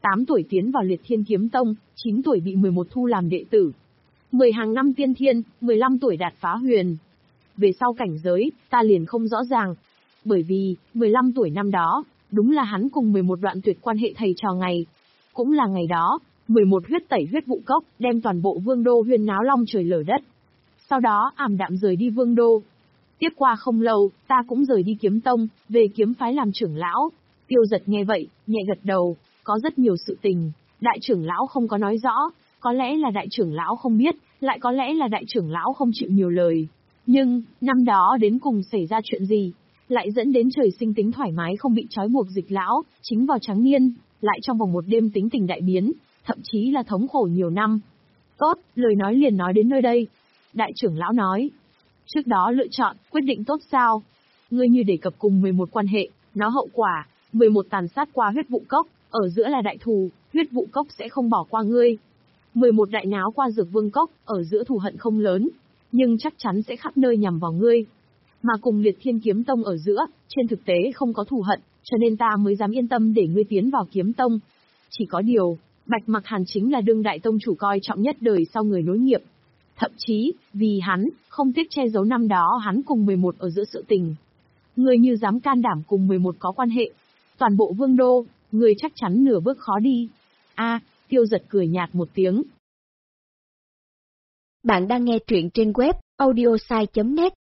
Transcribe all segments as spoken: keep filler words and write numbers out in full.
tám tuổi tiến vào Liệt Thiên Kiếm Tông, chín tuổi bị mười một thu làm đệ tử. mười hàng năm tiên thiên, mười lăm tuổi đạt phá huyền. Về sau cảnh giới, ta liền không rõ ràng. Bởi vì, mười lăm tuổi năm đó, đúng là hắn cùng mười một đoạn tuyệt quan hệ thầy trò ngày. Cũng là ngày đó, mười một huyết tẩy huyết vụ cốc, đem toàn bộ vương đô huyên náo long trời lở đất. Sau đó ảm đạm rời đi vương đô. Tiếp qua không lâu, ta cũng rời đi kiếm tông, về kiếm phái làm trưởng lão. Tiêu Giật nghe vậy, nhẹ gật đầu, có rất nhiều sự tình, đại trưởng lão không có nói rõ, có lẽ là đại trưởng lão không biết, lại có lẽ là đại trưởng lão không chịu nhiều lời. Nhưng, năm đó đến cùng xảy ra chuyện gì, lại dẫn đến trời sinh tính thoải mái không bị trói buộc Dịch lão, chính vào trắng niên, lại trong vòng một đêm tính tình đại biến, thậm chí là thống khổ nhiều năm. Tốt, lời nói liền nói đến nơi đây. Đại trưởng lão nói, trước đó lựa chọn, quyết định tốt sao? Ngươi như đề cập cùng mười một quan hệ, nó hậu quả, mười một tàn sát qua huyết vụ cốc, ở giữa là đại thù, huyết vụ cốc sẽ không bỏ qua ngươi. mười một đại náo qua dược vương cốc, ở giữa thù hận không lớn, nhưng chắc chắn sẽ khắp nơi nhằm vào ngươi. Mà cùng Liệt Thiên Kiếm Tông ở giữa, trên thực tế không có thù hận, cho nên ta mới dám yên tâm để ngươi tiến vào kiếm tông. Chỉ có điều, Bạch Mặc Hàn chính là đương đại tông chủ coi trọng nhất đời sau người nối nghiệp. Thậm chí, vì hắn, không tiếc che giấu năm đó hắn cùng mười một ở giữa sự tình. Ngươi như dám can đảm cùng mười một có quan hệ, toàn bộ vương đô, ngươi chắc chắn nửa bước khó đi. A, Tiêu Giật cười nhạt một tiếng. Bạn đang nghe truyện trên web audiosai chấm net.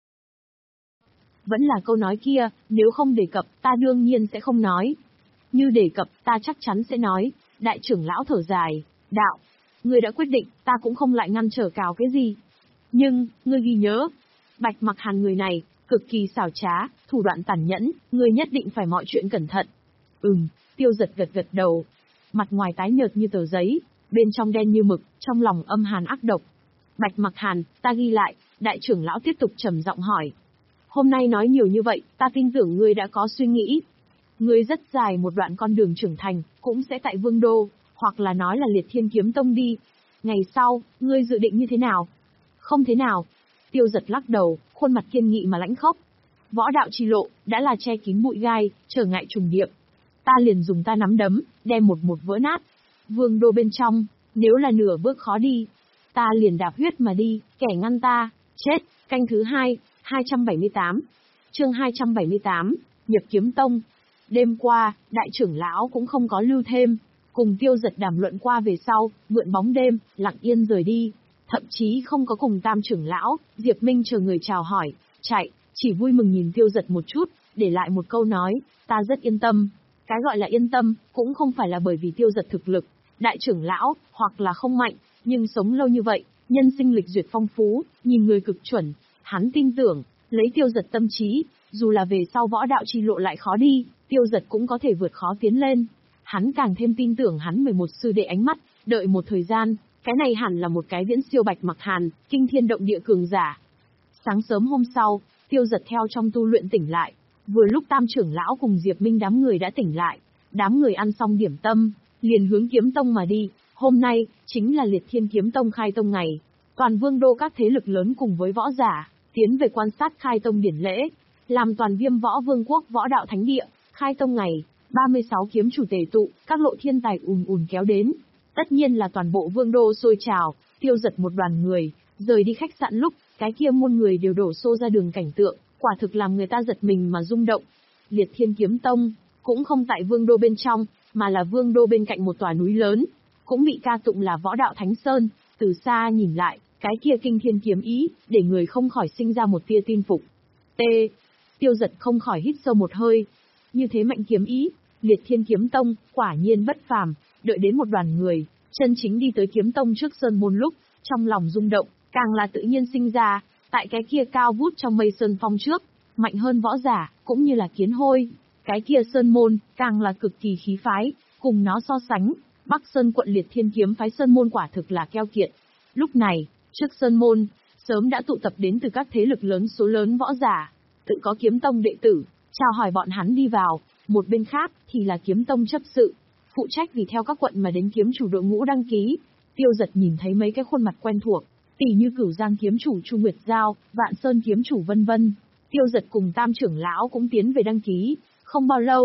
Vẫn là câu nói kia, nếu không đề cập, ta đương nhiên sẽ không nói. Như đề cập, ta chắc chắn sẽ nói. Đại trưởng lão thở dài, đạo, ngươi đã quyết định, ta cũng không lại ngăn trở cào cái gì. Nhưng, ngươi ghi nhớ, Bạch Mặc Hàn người này, cực kỳ xảo trá, thủ đoạn tàn nhẫn, ngươi nhất định phải mọi chuyện cẩn thận. Ừm, Tiêu Giật gật gật đầu, mặt ngoài tái nhợt như tờ giấy, bên trong đen như mực, trong lòng âm hàn ác độc. Bạch Mặc Hàn, ta ghi lại, đại trưởng lão tiếp tục trầm giọng hỏi. Hôm nay nói nhiều như vậy, ta tin tưởng ngươi đã có suy nghĩ. Ngươi rất dài một đoạn con đường trưởng thành, cũng sẽ tại Vương Đô, hoặc là nói là Liệt Thiên Kiếm Tông đi. Ngày sau, ngươi dự định như thế nào? Không thế nào. Tiêu Giật lắc đầu, khuôn mặt kiên nghị mà lãnh khốc. Võ đạo chi lộ, đã là che kín bụi gai, trở ngại trùng điệp. Ta liền dùng ta nắm đấm, đem một một vỡ nát. Vương Đô bên trong, nếu là nửa bước khó đi, ta liền đạp huyết mà đi, kẻ ngăn ta, chết. Canh thứ hai, hai trăm bảy mươi tám. Chương hai trăm bảy mươi tám, nhập kiếm tông. Đêm qua, đại trưởng lão cũng không có lưu thêm, cùng Tiêu Giật đàm luận qua về sau, mượn bóng đêm, lặng yên rời đi. Thậm chí không có cùng tam trưởng lão, Diệp Minh chờ người chào hỏi, chạy, chỉ vui mừng nhìn Tiêu Giật một chút, để lại một câu nói, ta rất yên tâm. Cái gọi là yên tâm, cũng không phải là bởi vì Tiêu Giật thực lực, đại trưởng lão, hoặc là không mạnh, nhưng sống lâu như vậy, nhân sinh lịch duyệt phong phú, nhìn người cực chuẩn, hắn tin tưởng, lấy Tiêu Giật tâm trí, dù là về sau võ đạo chi lộ lại khó đi, Tiêu Giật cũng có thể vượt khó tiến lên. Hắn càng thêm tin tưởng hắn mười một sư đệ ánh mắt, đợi một thời gian, cái này hẳn là một cái viễn siêu Bạch Mặc Hàn, kinh thiên động địa cường giả. Sáng sớm hôm sau, Tiêu Giật theo trong tu luyện tỉnh lại, vừa lúc tam trưởng lão cùng Diệp Minh đám người đã tỉnh lại, đám người ăn xong điểm tâm, liền hướng kiếm tông mà đi. Hôm nay, chính là Liệt Thiên Kiếm Tông khai tông ngày, toàn vương đô các thế lực lớn cùng với võ giả, tiến về quan sát khai tông điển lễ, làm toàn Viêm Võ Vương quốc võ đạo thánh địa, khai tông ngày, ba mươi sáu kiếm chủ tề tụ, các lộ thiên tài ùn ùn kéo đến. Tất nhiên là toàn bộ vương đô sôi trào, Tiêu Giật một đoàn người, rời đi khách sạn lúc, cái kia muôn người đều đổ xô ra đường cảnh tượng, quả thực làm người ta giật mình mà rung động. Liệt Thiên Kiếm Tông, cũng không tại vương đô bên trong, mà là vương đô bên cạnh một tòa núi lớn, cũng bị ca tụng là võ đạo thánh sơn, từ xa nhìn lại, cái kia kinh thiên kiếm ý, để người không khỏi sinh ra một tia tin phục. T. Tiêu Giật không khỏi hít sâu một hơi. Như thế mạnh kiếm ý, Liệt Thiên Kiếm Tông, quả nhiên bất phàm. Đợi đến một đoàn người, chân chính đi tới kiếm tông trước sơn môn lúc, trong lòng rung động, càng là tự nhiên sinh ra, tại cái kia cao vút trong mây sơn phong trước, mạnh hơn võ giả, cũng như là kiến hôi. Cái kia sơn môn, càng là cực kỳ khí phái, cùng nó so sánh, Bắc Sơn quận Liệt Thiên Kiếm phái sơn môn quả thực là keo kiệt. Lúc này, trước sơn môn, sớm đã tụ tập đến từ các thế lực lớn số lớn võ giả, tự có kiếm tông đệ tử, chào hỏi bọn hắn đi vào. Một bên khác, thì là kiếm tông chấp sự, phụ trách vì theo các quận mà đến kiếm chủ đội ngũ đăng ký. Tiêu Giật nhìn thấy mấy cái khuôn mặt quen thuộc, tỷ như Cửu Giang kiếm chủ Chu Nguyệt Giao, Vạn Sơn kiếm chủ vân vân. Tiêu Giật cùng tam trưởng lão cũng tiến về đăng ký. Không bao lâu,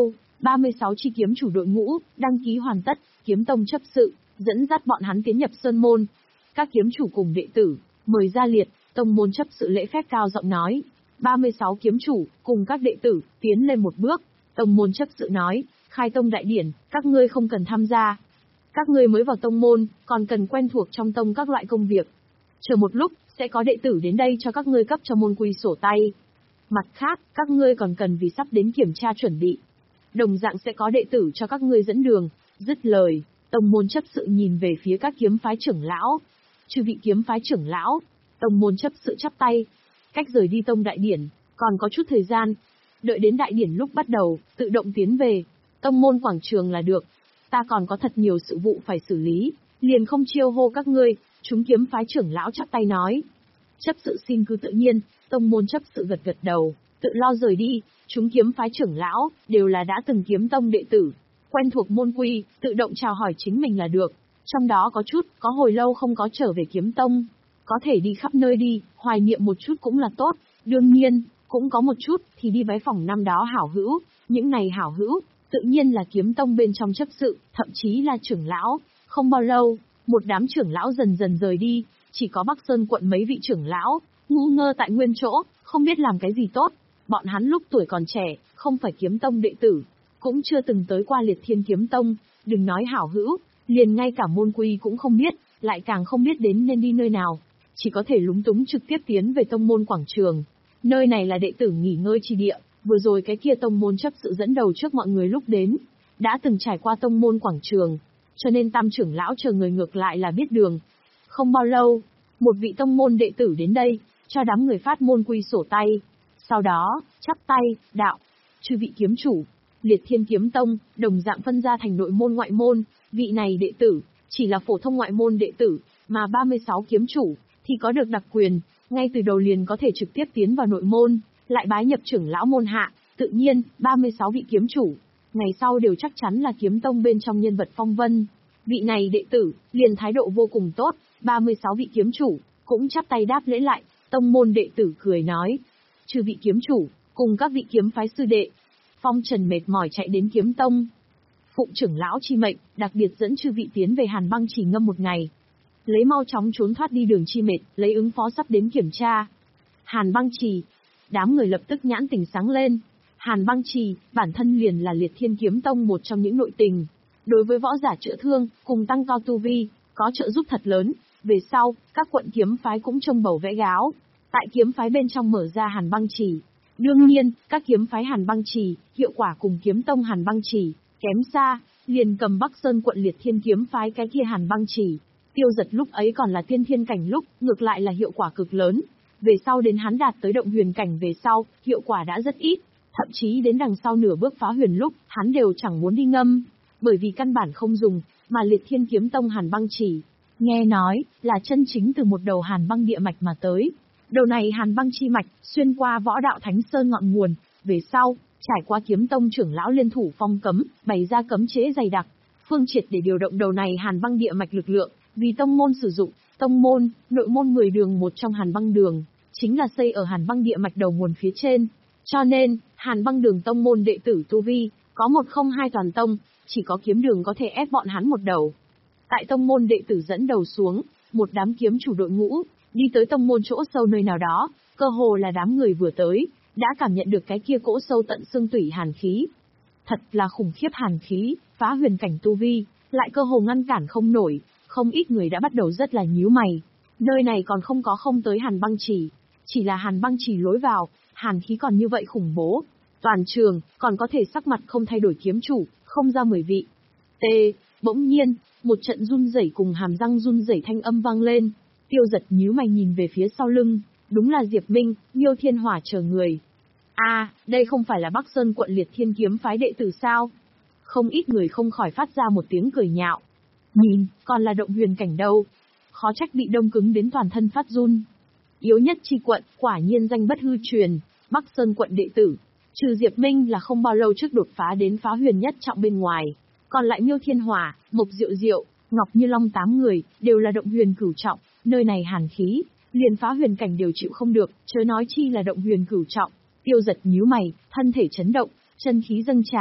ba mươi sáu chi kiếm chủ đội ngũ, đăng ký hoàn tất, kiếm tông chấp sự, dẫn dắt bọn hắn tiến nhập sơn môn. Các kiếm chủ cùng đệ tử, mời ra liệt, tông môn chấp sự lễ phép cao giọng nói. ba mươi sáu kiếm chủ, cùng các đệ tử, tiến lên một bước. Tông môn chấp sự nói, khai tông đại điển, các ngươi không cần tham gia. Các ngươi mới vào tông môn, còn cần quen thuộc trong tông các loại công việc. Chờ một lúc, sẽ có đệ tử đến đây cho các ngươi cấp cho môn quy sổ tay. Mặt khác, các ngươi còn cần vì sắp đến kiểm tra chuẩn bị. Đồng dạng sẽ có đệ tử cho các ngươi dẫn đường. Dứt lời, tông môn chấp sự nhìn về phía các kiếm phái trưởng lão. Chư vị kiếm phái trưởng lão, tông môn chấp sự chắp tay. Cách rời đi tông đại điển, còn có chút thời gian. Đợi đến đại điển lúc bắt đầu, tự động tiến về. Tông môn quảng trường là được. Ta còn có thật nhiều sự vụ phải xử lý, liền không chiêu hô các ngươi. Chúng kiếm phái trưởng lão chắp tay nói. Chấp sự xin cứ tự nhiên, tông môn chấp sự gật gật đầu, tự lo rời đi. Chúng kiếm phái trưởng lão, đều là đã từng kiếm tông đệ tử, quen thuộc môn quy, tự động chào hỏi chính mình là được. Trong đó có chút, có hồi lâu không có trở về kiếm tông. Có thể đi khắp nơi đi, hoài niệm một chút cũng là tốt. Đương nhiên, cũng có một chút, thì đi bái phỏng năm đó hảo hữu. Những này hảo hữu, tự nhiên là kiếm tông bên trong chấp sự, thậm chí là trưởng lão. Không bao lâu, một đám trưởng lão dần dần rời đi, chỉ có Bắc Sơn quận mấy vị trưởng lão, ngu ngơ tại nguyên chỗ, không biết làm cái gì tốt. Bọn hắn lúc tuổi còn trẻ, không phải kiếm tông đệ tử, cũng chưa từng tới qua Liệt Thiên kiếm tông, đừng nói hảo hữu, liền ngay cả môn quy cũng không biết, lại càng không biết đến nên đi nơi nào, chỉ có thể lúng túng trực tiếp tiến về tông môn quảng trường. Nơi này là đệ tử nghỉ ngơi chi địa, vừa rồi cái kia tông môn chấp sự dẫn đầu trước mọi người lúc đến, đã từng trải qua tông môn quảng trường, cho nên tam trưởng lão chờ người ngược lại là biết đường. Không bao lâu, một vị tông môn đệ tử đến đây, cho đám người phát môn quy sổ tay. Sau đó, chắp tay, đạo, chư vị kiếm chủ, Liệt Thiên kiếm tông, đồng dạng phân ra thành nội môn ngoại môn, vị này đệ tử, chỉ là phổ thông ngoại môn đệ tử, mà ba mươi sáu kiếm chủ, thì có được đặc quyền, ngay từ đầu liền có thể trực tiếp tiến vào nội môn, lại bái nhập trưởng lão môn hạ, tự nhiên, ba mươi sáu vị kiếm chủ, ngày sau đều chắc chắn là kiếm tông bên trong nhân vật phong vân. Vị này đệ tử, liền thái độ vô cùng tốt, ba mươi sáu vị kiếm chủ, cũng chắp tay đáp lễ lại, tông môn đệ tử cười nói. Chư vị kiếm chủ, cùng các vị kiếm phái sư đệ, phong trần mệt mỏi chạy đến kiếm tông. Phụng trưởng lão chi mệnh, đặc biệt dẫn chư vị tiến về Hàn Băng Chỉ ngâm một ngày. Lấy mau chóng trốn thoát đi đường chi mệt, lấy ứng phó sắp đến kiểm tra. Hàn Băng Trì, đám người lập tức nhãn tình sáng lên. Hàn Băng Trì, bản thân liền là Liệt Thiên kiếm tông một trong những nội tình. Đối với võ giả chữa thương, cùng tăng cao tu vi, có trợ giúp thật lớn. Về sau, các quận kiếm phái cũng trông bầu vẽ gáo. Tại kiếm phái bên trong mở ra Hàn Băng Trì. Đương nhiên, các kiếm phái Hàn Băng Trì, hiệu quả cùng kiếm tông Hàn Băng Trì, kém xa, liền cầm Bắc Sơn quận Liệt Thiên kiếm phái cái kia Hàn Băng Trì. Tiêu Giật lúc ấy còn là tiên thiên cảnh lúc, ngược lại là hiệu quả cực lớn. Về sau đến hắn đạt tới động huyền cảnh về sau, hiệu quả đã rất ít. Thậm chí đến đằng sau nửa bước phá huyền lúc, hắn đều chẳng muốn đi ngâm. Bởi vì căn bản không dùng, mà Liệt Thiên kiếm tông Hàn Băng Trì, nghe nói, là chân chính từ một đầu Hàn Băng địa mạch mà tới. Đầu này Hàn Băng chi mạch, xuyên qua võ đạo Thánh Sơn ngọn nguồn, về sau, trải qua kiếm tông trưởng lão liên thủ phong cấm, bày ra cấm chế dày đặc. Phương triệt để điều động đầu này Hàn Băng địa mạch lực lượng, vì tông môn sử dụng, tông môn, nội môn mười đường một trong Hàn Băng đường, chính là xây ở Hàn Băng địa mạch đầu nguồn phía trên. Cho nên, Hàn Băng đường tông môn đệ tử tu vi, có một không hai toàn tông, chỉ có kiếm đường có thể ép bọn hắn một đầu. Tại tông môn đệ tử dẫn đầu xuống, một đám kiếm chủ đội ngũ, đi tới tông môn chỗ sâu nơi nào đó, cơ hồ là đám người vừa tới, đã cảm nhận được cái kia cỗ sâu tận xương tủy hàn khí. Thật là khủng khiếp hàn khí, phá huyền cảnh tu vi, lại cơ hồ ngăn cản không nổi, không ít người đã bắt đầu rất là nhíu mày. Nơi này còn không có không tới Hàn Băng Trì, chỉ là Hàn Băng Trì lối vào, hàn khí còn như vậy khủng bố. Toàn trường, còn có thể sắc mặt không thay đổi kiếm chủ, không ra mười vị. T, bỗng nhiên, một trận run rẩy cùng hàm răng run rẩy thanh âm vang lên. Tiêu Giật nhíu mày nhìn về phía sau lưng, đúng là Diệp Minh, Miêu Thiên Hỏa chờ người. A, à, đây không phải là Bắc Sơn quận Liệt Thiên kiếm phái đệ tử sao? Không ít người không khỏi phát ra một tiếng cười nhạo. Nhìn, còn là động huyền cảnh đâu. Khó trách bị đông cứng đến toàn thân phát run. Yếu nhất chi quận, quả nhiên danh bất hư truyền, Bắc Sơn quận đệ tử. Trừ Diệp Minh là không bao lâu trước đột phá đến phá huyền nhất trọng bên ngoài. Còn lại Miêu Thiên Hỏa, Mộc Diệu Diệu, Ngọc Như Long tám người, đều là động huyền cửu trọng, nơi này hàn khí, liền phá huyền cảnh đều chịu không được, chớ nói chi là động huyền cửu trọng. Tiêu Giật nhíu mày, thân thể chấn động, chân khí dâng trào,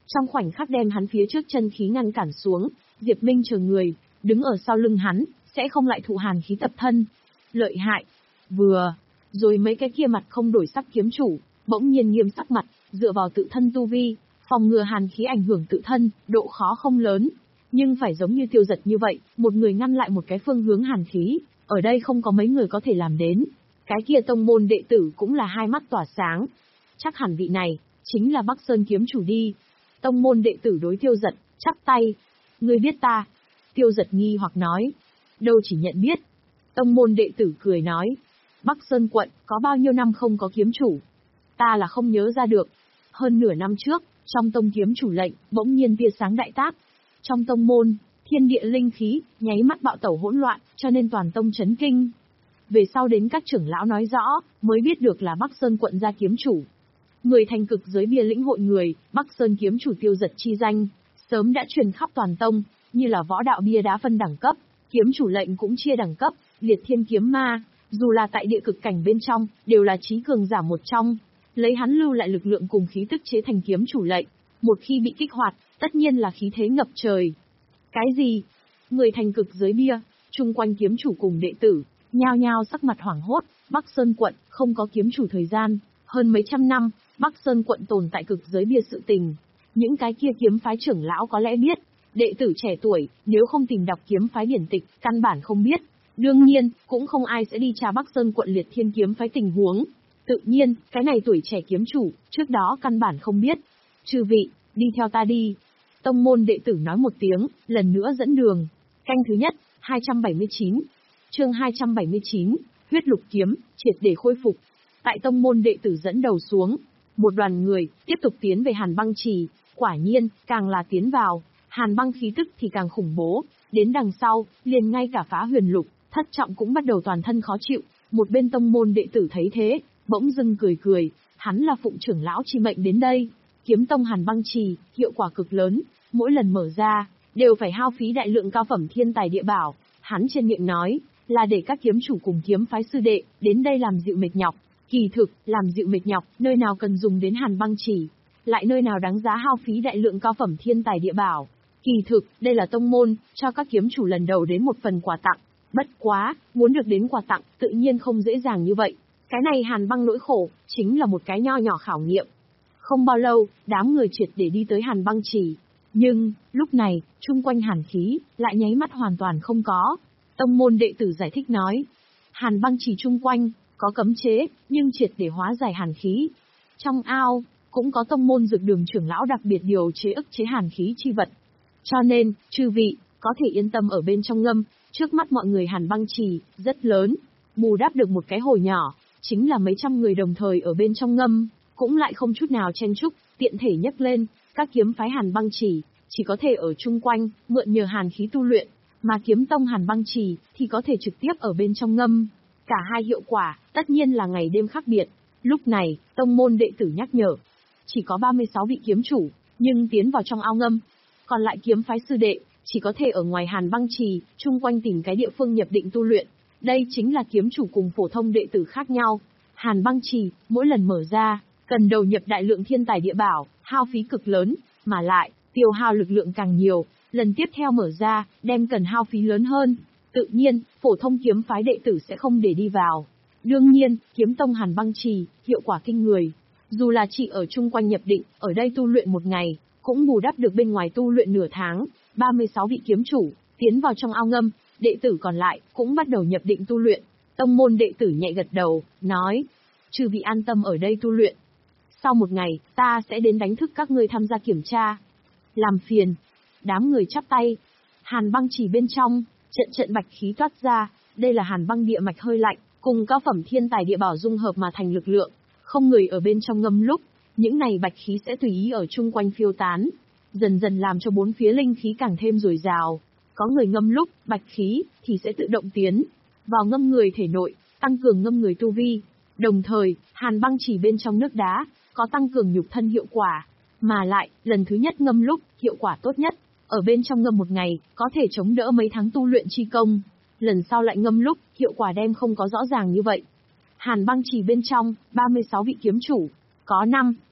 Trong khoảnh khắc đem hắn phía trước chân khí ngăn cản xuống, Diệp Minh chờ người, đứng ở sau lưng hắn, sẽ không lại thụ hàn khí tập thân. Lợi hại. Vừa, rồi mấy cái kia mặt không đổi sắc kiếm chủ, bỗng nhiên nghiêm sắc mặt, dựa vào tự thân tu vi, phòng ngừa hàn khí ảnh hưởng tự thân, độ khó không lớn. Nhưng phải giống như Tiêu Giật như vậy, một người ngăn lại một cái phương hướng hàn khí, ở đây không có mấy người có thể làm đến. Cái kia tông môn đệ tử cũng là hai mắt tỏa sáng. Chắc hẳn vị này, chính là Bắc Sơn kiếm chủ đi. Tông môn đệ tử đối Tiêu Giật, chắp tay. Ngươi biết ta? Tiêu Giật nghi hoặc nói. Đâu chỉ nhận biết. Tông môn đệ tử cười nói. Bắc Sơn quận, có bao nhiêu năm không có kiếm chủ? Ta là không nhớ ra được. Hơn nửa năm trước, trong tông kiếm chủ lệnh, bỗng nhiên tia sáng đại tác. Trong tông môn, thiên địa linh khí, nháy mắt bạo tẩu hỗn loạn, cho nên toàn tông chấn kinh. Về sau đến các trưởng lão nói rõ, mới biết được là Bắc Sơn quận gia kiếm chủ. Người thành cực giới bia lĩnh hội người, Bắc Sơn kiếm chủ Tiêu Giật chi danh, sớm đã truyền khắp toàn tông, như là võ đạo bia đá phân đẳng cấp, kiếm chủ lệnh cũng chia đẳng cấp, liệt thiên kiếm ma, dù là tại địa cực cảnh bên trong, đều là chí cường giả một trong, lấy hắn lưu lại lực lượng cùng khí tức chế thành kiếm chủ lệnh, một khi bị kích hoạt, tất nhiên là khí thế ngập trời. Cái gì? Người thành cực giới bia, chung quanh kiếm chủ cùng đệ tử, nhao nhao sắc mặt hoảng hốt, Bắc Sơn quận không có kiếm chủ thời gian, hơn mấy trăm năm, Bắc Sơn quận tồn tại cực giới bia sự tình. Những cái kia kiếm phái trưởng lão có lẽ biết, đệ tử trẻ tuổi, nếu không tìm đọc kiếm phái điển tịch, căn bản không biết. Đương nhiên, cũng không ai sẽ đi tra Bắc Sơn quận liệt thiên kiếm phái tình huống. Tự nhiên, cái này tuổi trẻ kiếm chủ, trước đó căn bản không biết. Chư vị, đi theo ta đi. Tông môn đệ tử nói một tiếng, lần nữa dẫn đường. Canh thứ nhất, hai trăm bảy mươi chín. Chương hai trăm bảy mươi chín, huyết lục kiếm, triệt để khôi phục. Tại tông môn đệ tử dẫn đầu xuống, một đoàn người, tiếp tục tiến về Hàn Băng Trì. Quả nhiên, càng là tiến vào, Hàn Băng khí tức thì càng khủng bố. Đến đằng sau, liền ngay cả Phá Huyền Lục, Thất Trọng cũng bắt đầu toàn thân khó chịu. Một bên tông môn đệ tử thấy thế, bỗng dưng cười cười, hắn là phụng trưởng lão chi mệnh đến đây. Kiếm tông Hàn Băng Trì, hiệu quả cực lớn, mỗi lần mở ra, đều phải hao phí đại lượng cao phẩm thiên tài địa bảo. Hắn trên miệng nói, là để các kiếm chủ cùng kiếm phái sư đệ, đến đây làm dịu mệt nhọc. Kỳ thực, làm dịu mệt nhọc, nơi nào cần dùng đến Hàn Băng Trì, lại nơi nào đáng giá hao phí đại lượng cao phẩm thiên tài địa bảo. Kỳ thực, đây là tông môn, cho các kiếm chủ lần đầu đến một phần quà tặng. Bất quá, muốn được đến quà tặng, tự nhiên không dễ dàng như vậy. Cái này Hàn Băng nỗi khổ, chính là một cái nho nhỏ khảo nghiệm. Không bao lâu, đám người triệt để đi tới Hàn Băng Trì. Nhưng, lúc này, chung quanh hàn khí, lại nháy mắt hoàn toàn không có. Tông môn đệ tử giải thích nói. Hàn Băng Trì chung quanh, có cấm chế, nhưng triệt để hóa giải hàn khí. Trong ao, cũng có tông môn dược đường trưởng lão đặc biệt điều chế ức chế hàn khí chi vật. Cho nên, chư vị, có thể yên tâm ở bên trong ngâm, trước mắt mọi người Hàn Băng Trì, rất lớn. Bù đắp được một cái hồ nhỏ, chính là mấy trăm người đồng thời ở bên trong ngâm, cũng lại không chút nào chen chúc, tiện thể nhấc lên, các kiếm phái Hàn Băng Trì, chỉ có thể ở chung quanh, mượn nhờ hàn khí tu luyện, mà kiếm tông Hàn Băng Trì, thì có thể trực tiếp ở bên trong ngâm. Cả hai hiệu quả, tất nhiên là ngày đêm khác biệt. Lúc này, tông môn đệ tử nhắc nhở, chỉ có ba mươi sáu vị kiếm chủ, nhưng tiến vào trong ao ngâm. Còn lại kiếm phái sư đệ, chỉ có thể ở ngoài Hàn Băng Trì, chung quanh tìm cái địa phương nhập định tu luyện. Đây chính là kiếm chủ cùng phổ thông đệ tử khác nhau. Hàn Băng Trì, mỗi lần mở ra, cần đầu nhập đại lượng thiên tài địa bảo, hao phí cực lớn, mà lại, tiêu hao lực lượng càng nhiều, lần tiếp theo mở ra, đem cần hao phí lớn hơn. Tự nhiên, phổ thông kiếm phái đệ tử sẽ không để đi vào. Đương nhiên, kiếm tông Hàn Băng Trì, hiệu quả kinh người. Dù là chỉ ở chung quanh nhập định, ở đây tu luyện một ngày, cũng bù đắp được bên ngoài tu luyện nửa tháng. ba mươi sáu vị kiếm chủ, tiến vào trong ao ngâm, đệ tử còn lại, cũng bắt đầu nhập định tu luyện. Tông môn đệ tử nhẹ gật đầu, nói, chư vị an tâm ở đây tu luyện. Sau một ngày, ta sẽ đến đánh thức các ngươi tham gia kiểm tra. Làm phiền. Đám người chắp tay. Hàn Băng Trì bên trong, trận trận bạch khí toát ra, đây là Hàn Băng địa mạch hơi lạnh, cùng cao phẩm thiên tài địa bảo dung hợp mà thành lực lượng. Không người ở bên trong ngâm lúc, những này bạch khí sẽ tùy ý ở chung quanh phiêu tán, dần dần làm cho bốn phía linh khí càng thêm dồi dào. Có người ngâm lúc, bạch khí, thì sẽ tự động tiến vào ngâm người thể nội, tăng cường ngâm người tu vi. Đồng thời, Hàn Băng Trì bên trong nước đá, có tăng cường nhục thân hiệu quả. Mà lại, lần thứ nhất ngâm lúc, hiệu quả tốt nhất. Ở bên trong ngâm một ngày, có thể chống đỡ mấy tháng tu luyện chi công. Lần sau lại ngâm lúc, hiệu quả đem không có rõ ràng như vậy. Hàn Băng Trì bên trong, ba mươi sáu vị kiếm chủ. Có năm,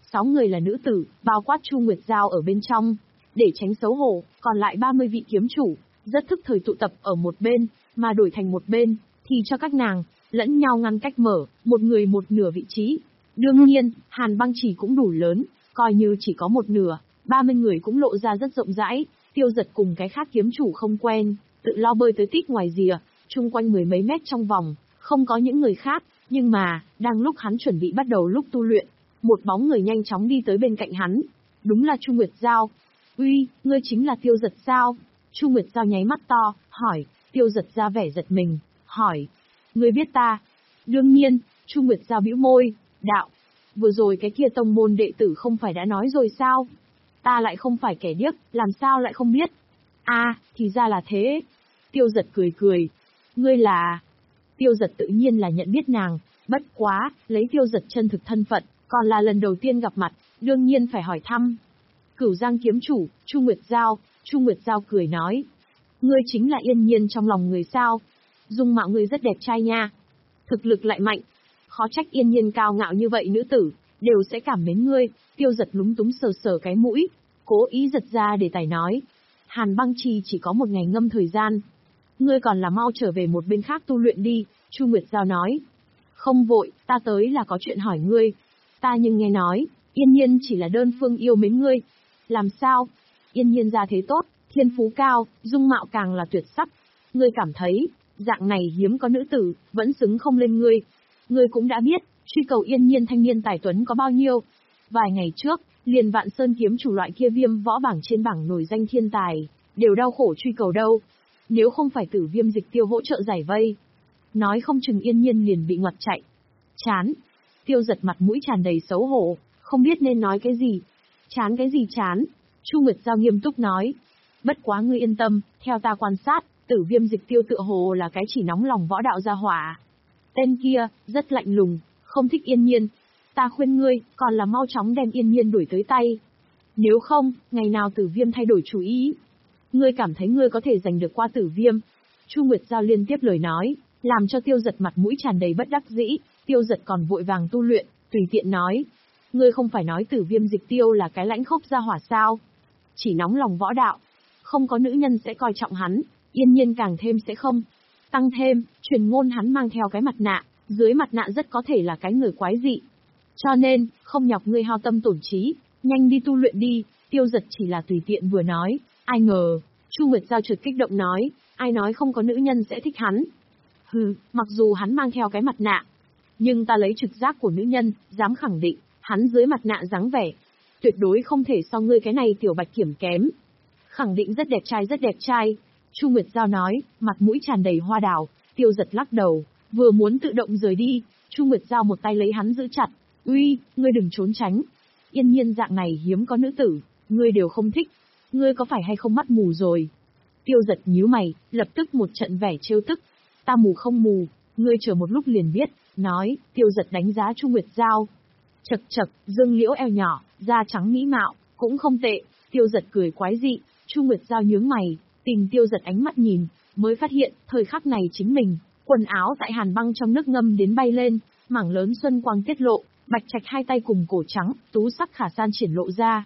sáu người là nữ tử, bao quát Chu Nguyệt Giao ở bên trong. Để tránh xấu hổ, còn lại ba mươi vị kiếm chủ, rất thức thời tụ tập ở một bên, mà đổi thành một bên, thì cho các nàng, lẫn nhau ngăn cách mở, một người một nửa vị trí. Đương nhiên, Hàn Băng Chỉ cũng đủ lớn, coi như chỉ có một nửa, ba mươi người cũng lộ ra rất rộng rãi. Tiêu Giật cùng cái khác kiếm chủ không quen, tự lo bơi tới tít ngoài rìa, chung quanh mười mấy mét trong vòng, không có những người khác, nhưng mà, đang lúc hắn chuẩn bị bắt đầu lúc tu luyện, một bóng người nhanh chóng đi tới bên cạnh hắn. Đúng là Chu Nguyệt Giao. Uy, ngươi chính là Tiêu Giật sao? Chu Nguyệt Giao nháy mắt to, hỏi. Tiêu Giật ra vẻ giật mình, hỏi. Ngươi biết ta? Đương nhiên, Chu Nguyệt Giao bĩu môi, đạo. Vừa rồi cái kia tông môn đệ tử không phải đã nói rồi sao? Ta lại không phải kẻ điếc, làm sao lại không biết? À, thì ra là thế. Tiêu Giật cười cười. Ngươi là... Tiêu Giật tự nhiên là nhận biết nàng, bất quá, lấy Tiêu Giật chân thực thân phận, còn là lần đầu tiên gặp mặt, đương nhiên phải hỏi thăm. Cửu Giang kiếm chủ, Chu Nguyệt Giao. Chu Nguyệt Giao cười nói. Ngươi chính là Yên Nhiên trong lòng người sao? Dung mạo ngươi rất đẹp trai nha. Thực lực lại mạnh. Khó trách Yên Nhiên cao ngạo như vậy nữ tử, đều sẽ cảm mến ngươi. Tiêu Giật lúng túng sờ sờ cái mũi, cố ý giật ra để tài nói. Hàn Băng Trì chỉ có một ngày ngâm thời gian. Ngươi còn là mau trở về một bên khác tu luyện đi, Chu Nguyệt Giao nói. Không vội, ta tới là có chuyện hỏi ngươi. Ta nhưng nghe nói, Yên Nhiên chỉ là đơn phương yêu mến ngươi. Làm sao? Yên Nhiên gia thế tốt, thiên phú cao, dung mạo càng là tuyệt sắc. Ngươi cảm thấy, dạng này hiếm có nữ tử, vẫn xứng không lên ngươi. Ngươi cũng đã biết, truy cầu Yên Nhiên thanh niên tài tuấn có bao nhiêu. Vài ngày trước, liền Vạn Sơn kiếm chủ loại kia Viêm võ bảng trên bảng nổi danh thiên tài, đều đau khổ truy cầu đâu. Nếu không phải Tử Viêm Dịch Tiêu hỗ trợ giải vây, nói không chừng Yên Nhiên liền bị ngoặt chạy. Chán. Tiêu Giật mặt mũi tràn đầy xấu hổ, không biết nên nói cái gì. Chán cái gì chán? Chu Nguyệt Giao nghiêm túc nói. Bất quá ngươi yên tâm, theo ta quan sát, Tử Viêm Dịch Tiêu tựa hồ là cái chỉ nóng lòng võ đạo gia hỏa. Tên kia, rất lạnh lùng, không thích Yên Nhiên. Ta khuyên ngươi, còn là mau chóng đem Yên Nhiên đuổi tới tay. Nếu không, ngày nào Tử Viêm thay đổi chủ ý. Ngươi cảm thấy ngươi có thể giành được qua Tử Viêm? Chu Nguyệt Giao liên tiếp lời nói, làm cho Tiêu Giật mặt mũi tràn đầy bất đắc dĩ. Tiêu Giật còn vội vàng tu luyện, tùy tiện nói. Ngươi không phải nói Tử Viêm Dịch Tiêu là cái lãnh khốc gia hỏa sao? Chỉ nóng lòng võ đạo. Không có nữ nhân sẽ coi trọng hắn, Yên Nhiên càng thêm sẽ không. Tăng thêm, truyền ngôn hắn mang theo cái mặt nạ, dưới mặt nạ rất có thể là cái người quái dị. Cho nên, không nhọc ngươi hao tâm tổn trí, nhanh đi tu luyện đi. Tiêu Giật chỉ là tùy tiện vừa nói, ai ngờ, Chu Nguyệt Giao chợt kích động nói, ai nói không có nữ nhân sẽ thích hắn. Hừ, mặc dù hắn mang theo cái mặt nạ, nhưng ta lấy trực giác của nữ nhân, dám khẳng định, hắn dưới mặt nạ dáng vẻ, tuyệt đối không thể so ngươi cái này tiểu bạch kiểm kém. Khẳng định rất đẹp trai rất đẹp trai. Chu Nguyệt Giao nói, mặt mũi tràn đầy hoa đào. Tiêu Giật lắc đầu, vừa muốn tự động rời đi, Chu Nguyệt Giao một tay lấy hắn giữ chặt. Uy, ngươi đừng trốn tránh. Yên Nhiên dạng này hiếm có nữ tử, ngươi đều không thích. Ngươi có phải hay không mắt mù rồi? Tiêu Giật nhíu mày, lập tức một trận vẻ trêu tức. Ta mù không mù, ngươi chờ một lúc liền biết. Nói, Tiêu Giật đánh giá Chu Nguyệt Giao. Chật chật, dương liễu eo nhỏ, da trắng mỹ mạo, cũng không tệ. Tiêu Giật cười quái dị. Chu Nguyệt Giao nhướng mày, tìm Tiêu Giật ánh mắt nhìn, mới phát hiện, thời khắc này chính mình, quần áo tại hàn băng trong nước ngâm đến bay lên, mảng lớn xuân quang tiết lộ, bạch trạch hai tay cùng cổ trắng, tú sắc khả san triển lộ ra.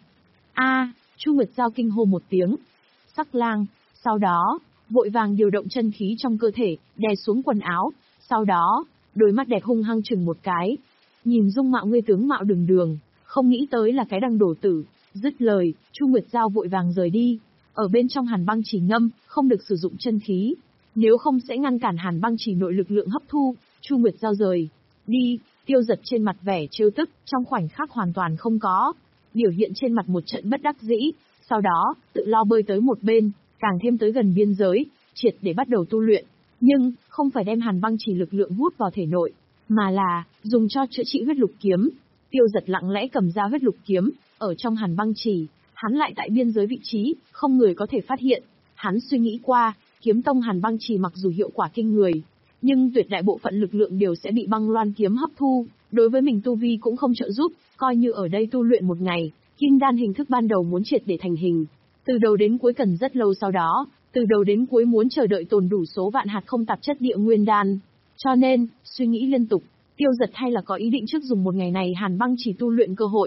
A, Chu Nguyệt Giao kinh hô một tiếng. Sắc lang, sau đó, vội vàng điều động chân khí trong cơ thể, đè xuống quần áo, sau đó, đôi mắt đẹp hung hăng chừng một cái. Nhìn dung mạo ngươi tướng mạo đường đường, không nghĩ tới là cái đằng đổ tử. Dứt lời, Chu Nguyệt Giao vội vàng rời đi. Ở bên trong hàn băng chỉ ngâm, không được sử dụng chân khí. Nếu không sẽ ngăn cản hàn băng chỉ nội lực lượng hấp thu. Chu Nguyệt Giao rời đi, Tiêu Giật trên mặt vẻ trêu tức, trong khoảnh khắc hoàn toàn không có. Biểu hiện trên mặt một trận bất đắc dĩ, sau đó, tự lo bơi tới một bên, càng thêm tới gần biên giới, triệt để bắt đầu tu luyện. Nhưng, không phải đem hàn băng chỉ lực lượng hút vào thể nội, mà là, dùng cho chữa trị huyết lục kiếm. Tiêu Giật lặng lẽ cầm ra huyết lục kiếm, ở trong hàn băng chỉ, hắn lại tại biên giới vị trí, không người có thể phát hiện. Hắn suy nghĩ qua, kiếm tông hàn băng chỉ mặc dù hiệu quả kinh người, nhưng tuyệt đại bộ phận lực lượng đều sẽ bị băng loan kiếm hấp thu, đối với mình tu vi cũng không trợ giúp, coi như ở đây tu luyện một ngày, kim đan hình thức ban đầu muốn triệt để thành hình, từ đầu đến cuối cần rất lâu sau đó, từ đầu đến cuối muốn chờ đợi tồn đủ số vạn hạt không tạp chất địa nguyên đan. Cho nên, suy nghĩ liên tục, Tiêu Giật hay là có ý định trước dùng một ngày này hàn băng chỉ tu luyện cơ hội,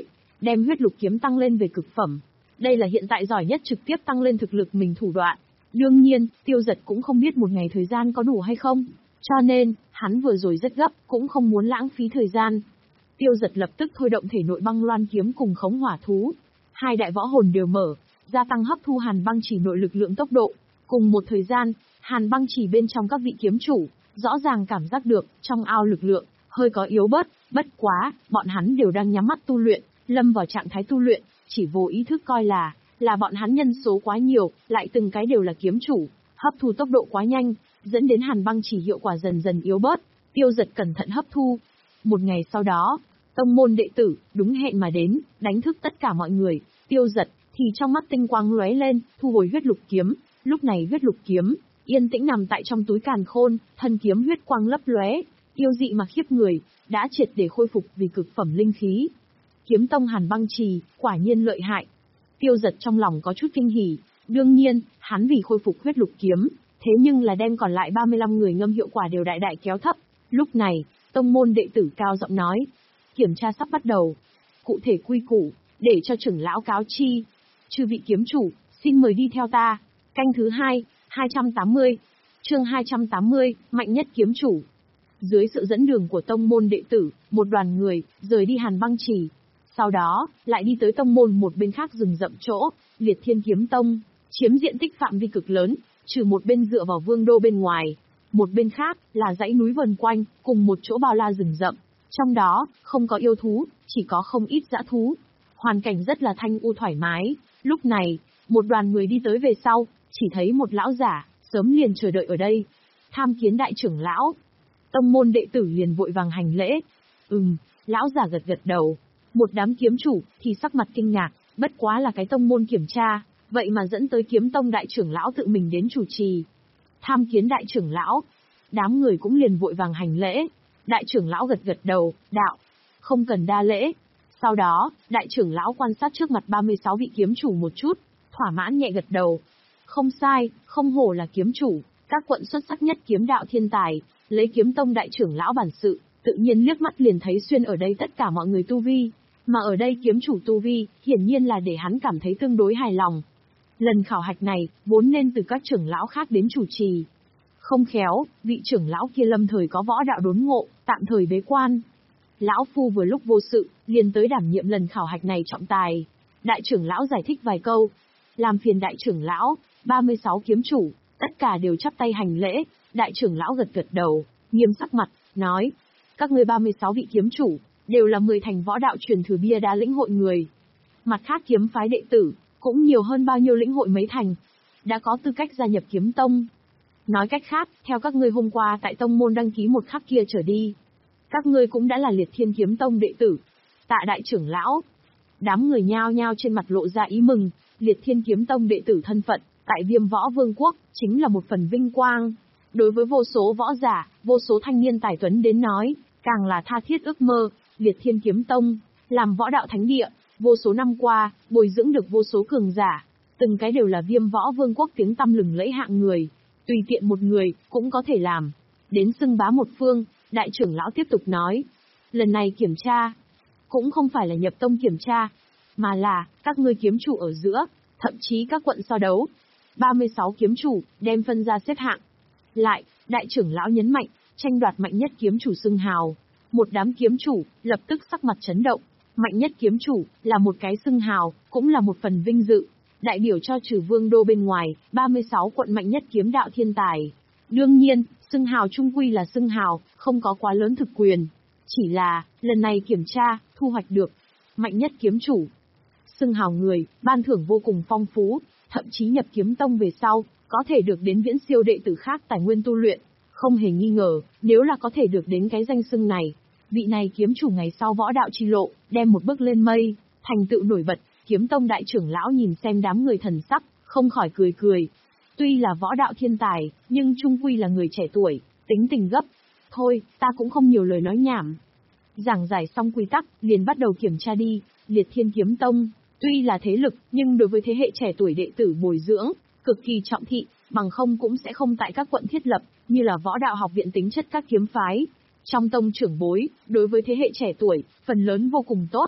đem huyết lục kiếm tăng lên về cực phẩm. Đây là hiện tại giỏi nhất trực tiếp tăng lên thực lực mình thủ đoạn. Đương nhiên, Tiêu Dật cũng không biết một ngày thời gian có đủ hay không. Cho nên, hắn vừa rồi rất gấp, cũng không muốn lãng phí thời gian. Tiêu Dật lập tức thôi động thể nội băng loan kiếm cùng khống hỏa thú. Hai đại võ hồn đều mở, gia tăng hấp thu hàn băng chỉ nội lực lượng tốc độ. Cùng một thời gian, hàn băng chỉ bên trong các vị kiếm chủ, rõ ràng cảm giác được, trong ao lực lượng, hơi có yếu bớt, bất quá, bọn hắn đều đang nhắm mắt tu luyện, lâm vào trạng thái tu luyện, chỉ vô ý thức coi là, là bọn hắn nhân số quá nhiều, lại từng cái đều là kiếm chủ, hấp thu tốc độ quá nhanh, dẫn đến hàn băng chỉ hiệu quả dần dần yếu bớt. Tiêu Dật cẩn thận hấp thu. Một ngày sau đó, tông môn đệ tử, đúng hẹn mà đến, đánh thức tất cả mọi người. Tiêu Dật, thì trong mắt tinh quang lóe lên, thu hồi huyết lục kiếm. Lúc này huyết lục kiếm, yên tĩnh nằm tại trong túi càn khôn, thân kiếm huyết quang lấp lóe, yêu dị mà khiếp người, đã triệt để khôi phục vì cực phẩm linh khí. Kiếm tông hàn băng trì, quả nhiên lợi hại. Tiêu Dật trong lòng có chút kinh hỉ, đương nhiên, hắn vì khôi phục huyết lục kiếm, thế nhưng là đem còn lại ba mươi lăm người ngâm hiệu quả đều đại đại kéo thấp. Lúc này, tông môn đệ tử cao giọng nói, kiểm tra sắp bắt đầu. Cụ thể quy củ, để cho trưởng lão cáo chi. Chư vị kiếm chủ, xin mời đi theo ta. Canh thứ hai, hai trăm tám mươi. Chương hai trăm tám mươi, mạnh nhất kiếm chủ. Dưới sự dẫn đường của tông môn đệ tử, một đoàn người, rời đi hàn băng trì. Sau đó, lại đi tới tông môn một bên khác rừng rậm chỗ, Liệt Thiên Kiếm Tông, chiếm diện tích phạm vi cực lớn, trừ một bên dựa vào vương đô bên ngoài. Một bên khác, là dãy núi vần quanh, cùng một chỗ bao la rừng rậm. Trong đó, không có yêu thú, chỉ có không ít dã thú. Hoàn cảnh rất là thanh u thoải mái. Lúc này, một đoàn người đi tới về sau, chỉ thấy một lão giả, sớm liền chờ đợi ở đây. Tham kiến đại trưởng lão. Tông môn đệ tử liền vội vàng hành lễ. Ừm, lão giả gật gật đầu. Một đám kiếm chủ, thì sắc mặt kinh ngạc, bất quá là cái tông môn kiểm tra, vậy mà dẫn tới kiếm tông đại trưởng lão tự mình đến chủ trì. Tham kiến đại trưởng lão. Đám người cũng liền vội vàng hành lễ. Đại trưởng lão gật gật đầu, đạo. Không cần đa lễ. Sau đó, đại trưởng lão quan sát trước mặt ba mươi sáu vị kiếm chủ một chút, thỏa mãn nhẹ gật đầu. Không sai, không hổ là kiếm chủ, các quận xuất sắc nhất kiếm đạo thiên tài, lấy kiếm tông đại trưởng lão bản sự, tự nhiên liếc mắt liền thấy xuyên ở đây tất cả mọi người tu vi. Mà ở đây kiếm chủ tu vi, hiển nhiên là để hắn cảm thấy tương đối hài lòng. Lần khảo hạch này, vốn nên từ các trưởng lão khác đến chủ trì. Không khéo, vị trưởng lão kia lâm thời có võ đạo đốn ngộ, tạm thời bế quan. Lão phu vừa lúc vô sự, liền tới đảm nhiệm lần khảo hạch này trọng tài. Đại trưởng lão giải thích vài câu. Làm phiền đại trưởng lão, ba mươi sáu kiếm chủ, tất cả đều chắp tay hành lễ. Đại trưởng lão gật gật đầu, nghiêm sắc mặt, nói. Các ngươi ba mươi sáu vị kiếm chủ, đều là mười thành võ đạo truyền thừa bia đá lĩnh hội người. Mặt khác kiếm phái đệ tử, cũng nhiều hơn bao nhiêu lĩnh hội mấy thành. Đã có tư cách gia nhập kiếm tông. Nói cách khác, theo các ngươi hôm qua tại tông môn đăng ký một khắc kia trở đi. Các ngươi cũng đã là Liệt Thiên Kiếm Tông đệ tử. Tạ đại trưởng lão. Đám người nhao nhao trên mặt lộ ra ý mừng, Liệt Thiên Kiếm Tông đệ tử thân phận, tại Viêm Võ Vương quốc, chính là một phần vinh quang. Đối với vô số võ giả, vô số thanh niên tài tuấn đến nói, càng là tha thiết ước mơ. Liệt Thiên Kiếm Tông, làm võ đạo thánh địa, vô số năm qua, bồi dưỡng được vô số cường giả. Từng cái đều là Viêm Võ Vương quốc tiếng tăm lừng lẫy hạng người. Tùy tiện một người, cũng có thể làm. Đến xưng bá một phương, đại trưởng lão tiếp tục nói. Lần này kiểm tra, cũng không phải là nhập tông kiểm tra, mà là, các ngươi kiếm chủ ở giữa, thậm chí các quận so đấu. ba mươi sáu kiếm chủ, đem phân ra xếp hạng. Lại, đại trưởng lão nhấn mạnh, tranh đoạt mạnh nhất kiếm chủ xưng hào. Một đám kiếm chủ, lập tức sắc mặt chấn động. Mạnh nhất kiếm chủ, là một cái xưng hào, cũng là một phần vinh dự. Đại biểu cho trừ vương đô bên ngoài, ba mươi sáu quận mạnh nhất kiếm đạo thiên tài. Đương nhiên, xưng hào trung quy là xưng hào, không có quá lớn thực quyền. Chỉ là, lần này kiểm tra, thu hoạch được. Mạnh nhất kiếm chủ. Xưng hào người, ban thưởng vô cùng phong phú, thậm chí nhập kiếm tông về sau, có thể được đến viễn siêu đệ tử khác tài nguyên tu luyện. Không hề nghi ngờ, nếu là có thể được đến cái danh xưng này, vị này kiếm chủ ngày sau võ đạo chi lộ, đem một bước lên mây, thành tựu nổi bật. Kiếm tông đại trưởng lão nhìn xem đám người thần sắc, không khỏi cười cười. Tuy là võ đạo thiên tài, nhưng trung quy là người trẻ tuổi, tính tình gấp. Thôi, ta cũng không nhiều lời nói nhảm. Giảng giải xong quy tắc, liền bắt đầu kiểm tra đi. Liệt Thiên Kiếm Tông, tuy là thế lực, nhưng đối với thế hệ trẻ tuổi đệ tử bồi dưỡng, cực kỳ trọng thị, bằng không cũng sẽ không tại các quận thiết lập, như là võ đạo học viện tính chất các kiếm phái. Trong tông trưởng bối, đối với thế hệ trẻ tuổi, phần lớn vô cùng tốt.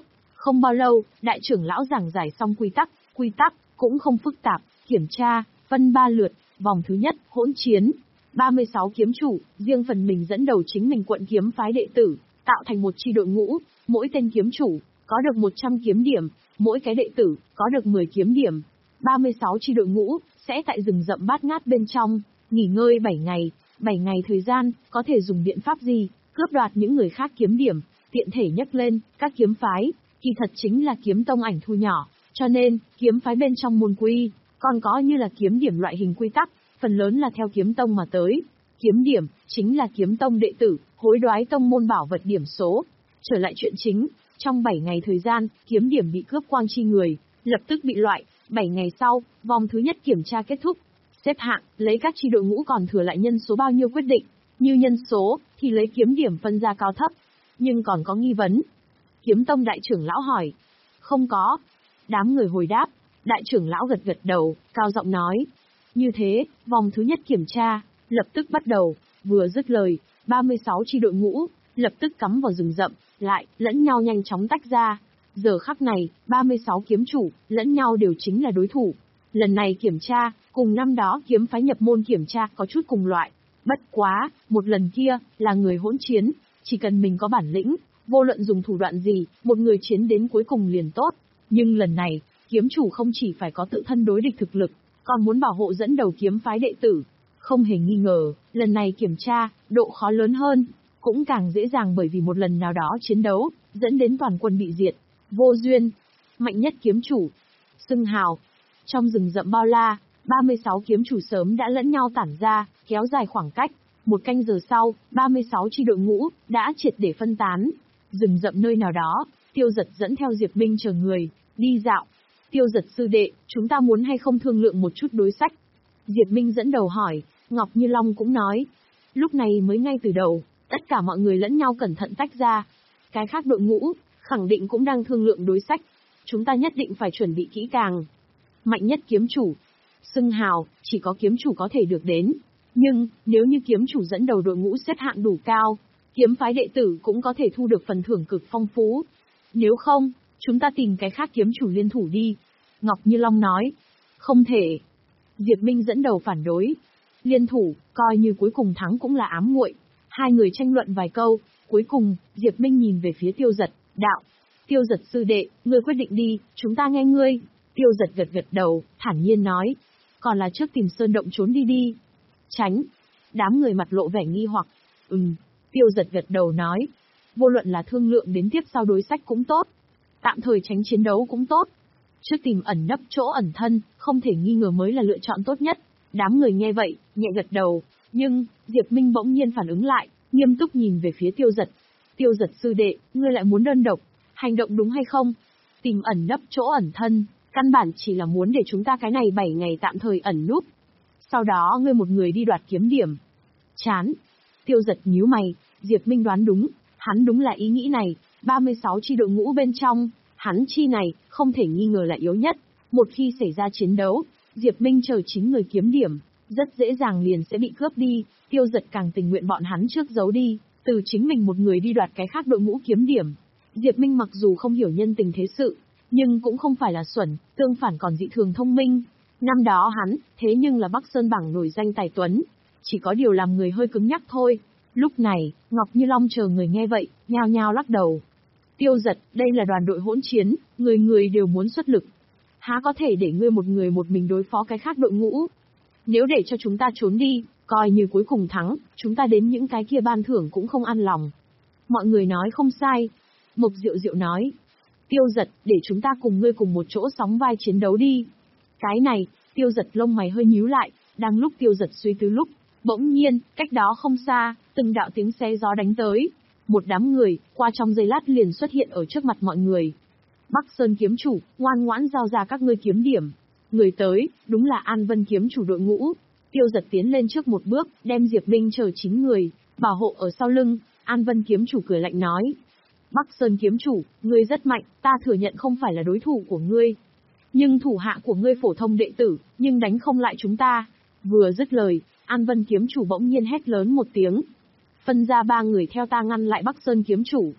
Không bao lâu, đại trưởng lão giảng giải xong quy tắc, quy tắc cũng không phức tạp, kiểm tra, phân ba lượt, vòng thứ nhất, hỗn chiến. ba mươi sáu kiếm chủ, riêng phần mình dẫn đầu chính mình quận kiếm phái đệ tử, tạo thành một chi đội ngũ, mỗi tên kiếm chủ có được một trăm kiếm điểm, mỗi cái đệ tử có được mười kiếm điểm. ba mươi sáu chi đội ngũ sẽ tại rừng rậm bát ngát bên trong nghỉ ngơi bảy ngày, bảy ngày thời gian, có thể dùng biện pháp gì, cướp đoạt những người khác kiếm điểm, tiện thể nhắc lên, các kiếm phái kỳ thật chính là kiếm tông ảnh thu nhỏ, cho nên kiếm phái bên trong môn quy còn có như là kiếm điểm loại hình quy tắc, phần lớn là theo kiếm tông mà tới. Kiếm điểm chính là kiếm tông đệ tử hối đoái tông môn bảo vật điểm số. Trở lại chuyện chính, trong bảy ngày thời gian, kiếm điểm bị cướp quang chi người lập tức bị loại. bảy ngày sau, vòng thứ nhất kiểm tra kết thúc. Xếp hạng, lấy các chi đội ngũ còn thừa lại nhân số bao nhiêu quyết định. Như nhân số, thì lấy kiếm điểm phân ra cao thấp. Nhưng còn có nghi vấn. Kiếm tông đại trưởng lão hỏi. Không có. Đám người hồi đáp. Đại trưởng lão gật gật đầu, cao giọng nói. Như thế, vòng thứ nhất kiểm tra, lập tức bắt đầu. Vừa dứt lời, ba mươi sáu chi đội ngũ lập tức cắm vào rừng rậm, lại lẫn nhau nhanh chóng tách ra. Giờ khắc này, ba mươi sáu kiếm chủ lẫn nhau đều chính là đối thủ. Lần này kiểm tra, cùng năm đó kiếm phái nhập môn kiểm tra có chút cùng loại. Bất quá, một lần kia là người hỗn chiến, chỉ cần mình có bản lĩnh, vô luận dùng thủ đoạn gì, một người chiến đến cuối cùng liền tốt. Nhưng lần này, kiếm chủ không chỉ phải có tự thân đối địch thực lực, còn muốn bảo hộ dẫn đầu kiếm phái đệ tử. Không hề nghi ngờ, lần này kiểm tra, độ khó lớn hơn, cũng càng dễ dàng bởi vì một lần nào đó chiến đấu, dẫn đến toàn quân bị diệt. Vô duyên, mạnh nhất kiếm chủ, xưng hào. Trong rừng rậm bao la, ba mươi sáu kiếm chủ sớm đã lẫn nhau tản ra, kéo dài khoảng cách. Một canh giờ sau, ba mươi sáu chi đội ngũ đã triệt để phân tán. Rừng rậm nơi nào đó, Tiêu Dật dẫn theo Diệp Minh chờ người đi dạo. Tiêu Dật sư đệ, chúng ta muốn hay không thương lượng một chút đối sách? Diệp Minh dẫn đầu hỏi, Ngọc Như Long cũng nói. Lúc này mới ngay từ đầu, tất cả mọi người lẫn nhau cẩn thận tách ra. Cái khác đội ngũ, khẳng định cũng đang thương lượng đối sách. Chúng ta nhất định phải chuẩn bị kỹ càng. Mạnh nhất kiếm chủ. Xưng hào, chỉ có kiếm chủ có thể được đến. Nhưng, nếu như kiếm chủ dẫn đầu đội ngũ xếp hạng đủ cao, kiếm phái đệ tử cũng có thể thu được phần thưởng cực phong phú. Nếu không, chúng ta tìm cái khác kiếm chủ liên thủ đi. Ngọc Như Long nói. Không thể. Diệp Minh dẫn đầu phản đối. Liên thủ, coi như cuối cùng thắng cũng là ám muội. Hai người tranh luận vài câu, cuối cùng, Diệp Minh nhìn về phía Tiêu Dật, đạo. Tiêu Dật sư đệ, ngươi quyết định đi, chúng ta nghe ngươi. Tiêu Dật gật gật đầu, thản nhiên nói. Còn là trước tìm sơn động trốn đi đi. Tránh. Đám người mặt lộ vẻ nghi hoặc. Ừm. Tiêu Dật gật đầu nói. Vô luận là thương lượng đến tiếp sau đối sách cũng tốt. Tạm thời tránh chiến đấu cũng tốt. Trước tìm ẩn nấp chỗ ẩn thân, không thể nghi ngờ mới là lựa chọn tốt nhất. Đám người nghe vậy, nhẹ gật đầu. Nhưng, Diệp Minh bỗng nhiên phản ứng lại, nghiêm túc nhìn về phía Tiêu Dật. Tiêu Dật sư đệ, ngươi lại muốn đơn độc, hành động đúng hay không? Tìm ẩn nấp chỗ ẩn thân, căn bản chỉ là muốn để chúng ta cái này bảy ngày tạm thời ẩn núp. Sau đó ngươi một người đi đoạt kiếm điểm. Chán. Tiêu Dật nhíu mày, Diệp Minh đoán đúng, hắn đúng là ý nghĩ này, ba mươi sáu chi đội ngũ bên trong, hắn chi này, không thể nghi ngờ là yếu nhất. Một khi xảy ra chiến đấu, Diệp Minh chờ chín người kiếm điểm, rất dễ dàng liền sẽ bị cướp đi. Tiêu Dật càng tình nguyện bọn hắn trước giấu đi, từ chính mình một người đi đoạt cái khác đội ngũ kiếm điểm. Diệp Minh mặc dù không hiểu nhân tình thế sự, nhưng cũng không phải là xuẩn, tương phản còn dị thường thông minh. Năm đó hắn, thế nhưng là Bắc Sơn bảng nổi danh tài tuấn, chỉ có điều làm người hơi cứng nhắc thôi. Lúc này, Ngọc Như Long chờ người nghe vậy, nhao nhao lắc đầu. Tiêu Dật, đây là đoàn đội hỗn chiến, người người đều muốn xuất lực. Há có thể để ngươi một người một mình đối phó cái khác đội ngũ? Nếu để cho chúng ta trốn đi, coi như cuối cùng thắng, chúng ta đến những cái kia ban thưởng cũng không an lòng. Mọi người nói không sai. Mộc Diệu Diệu nói. Tiêu Dật, để chúng ta cùng ngươi cùng một chỗ sóng vai chiến đấu đi. Cái này, Tiêu Dật lông mày hơi nhíu lại, đang lúc Tiêu Dật suy tư lúc, bỗng nhiên, cách đó không xa, từng đạo tiếng xé gió đánh tới. Một đám người, qua trong giây lát liền xuất hiện ở trước mặt mọi người. Bắc Sơn kiếm chủ, ngoan ngoãn giao ra các ngươi kiếm điểm. Người tới, đúng là An Vân kiếm chủ đội ngũ. Tiêu Dật tiến lên trước một bước, đem Diệp Minh chờ chín người, bảo hộ ở sau lưng. An Vân kiếm chủ cười lạnh nói. Bắc Sơn kiếm chủ, ngươi rất mạnh, ta thừa nhận không phải là đối thủ của ngươi. Nhưng thủ hạ của ngươi phổ thông đệ tử, nhưng đánh không lại chúng ta. Vừa dứt lời, An Vân kiếm chủ bỗng nhiên hét lớn một tiếng. Phân ra ba người theo ta ngăn lại Bắc Sơn kiếm chủ.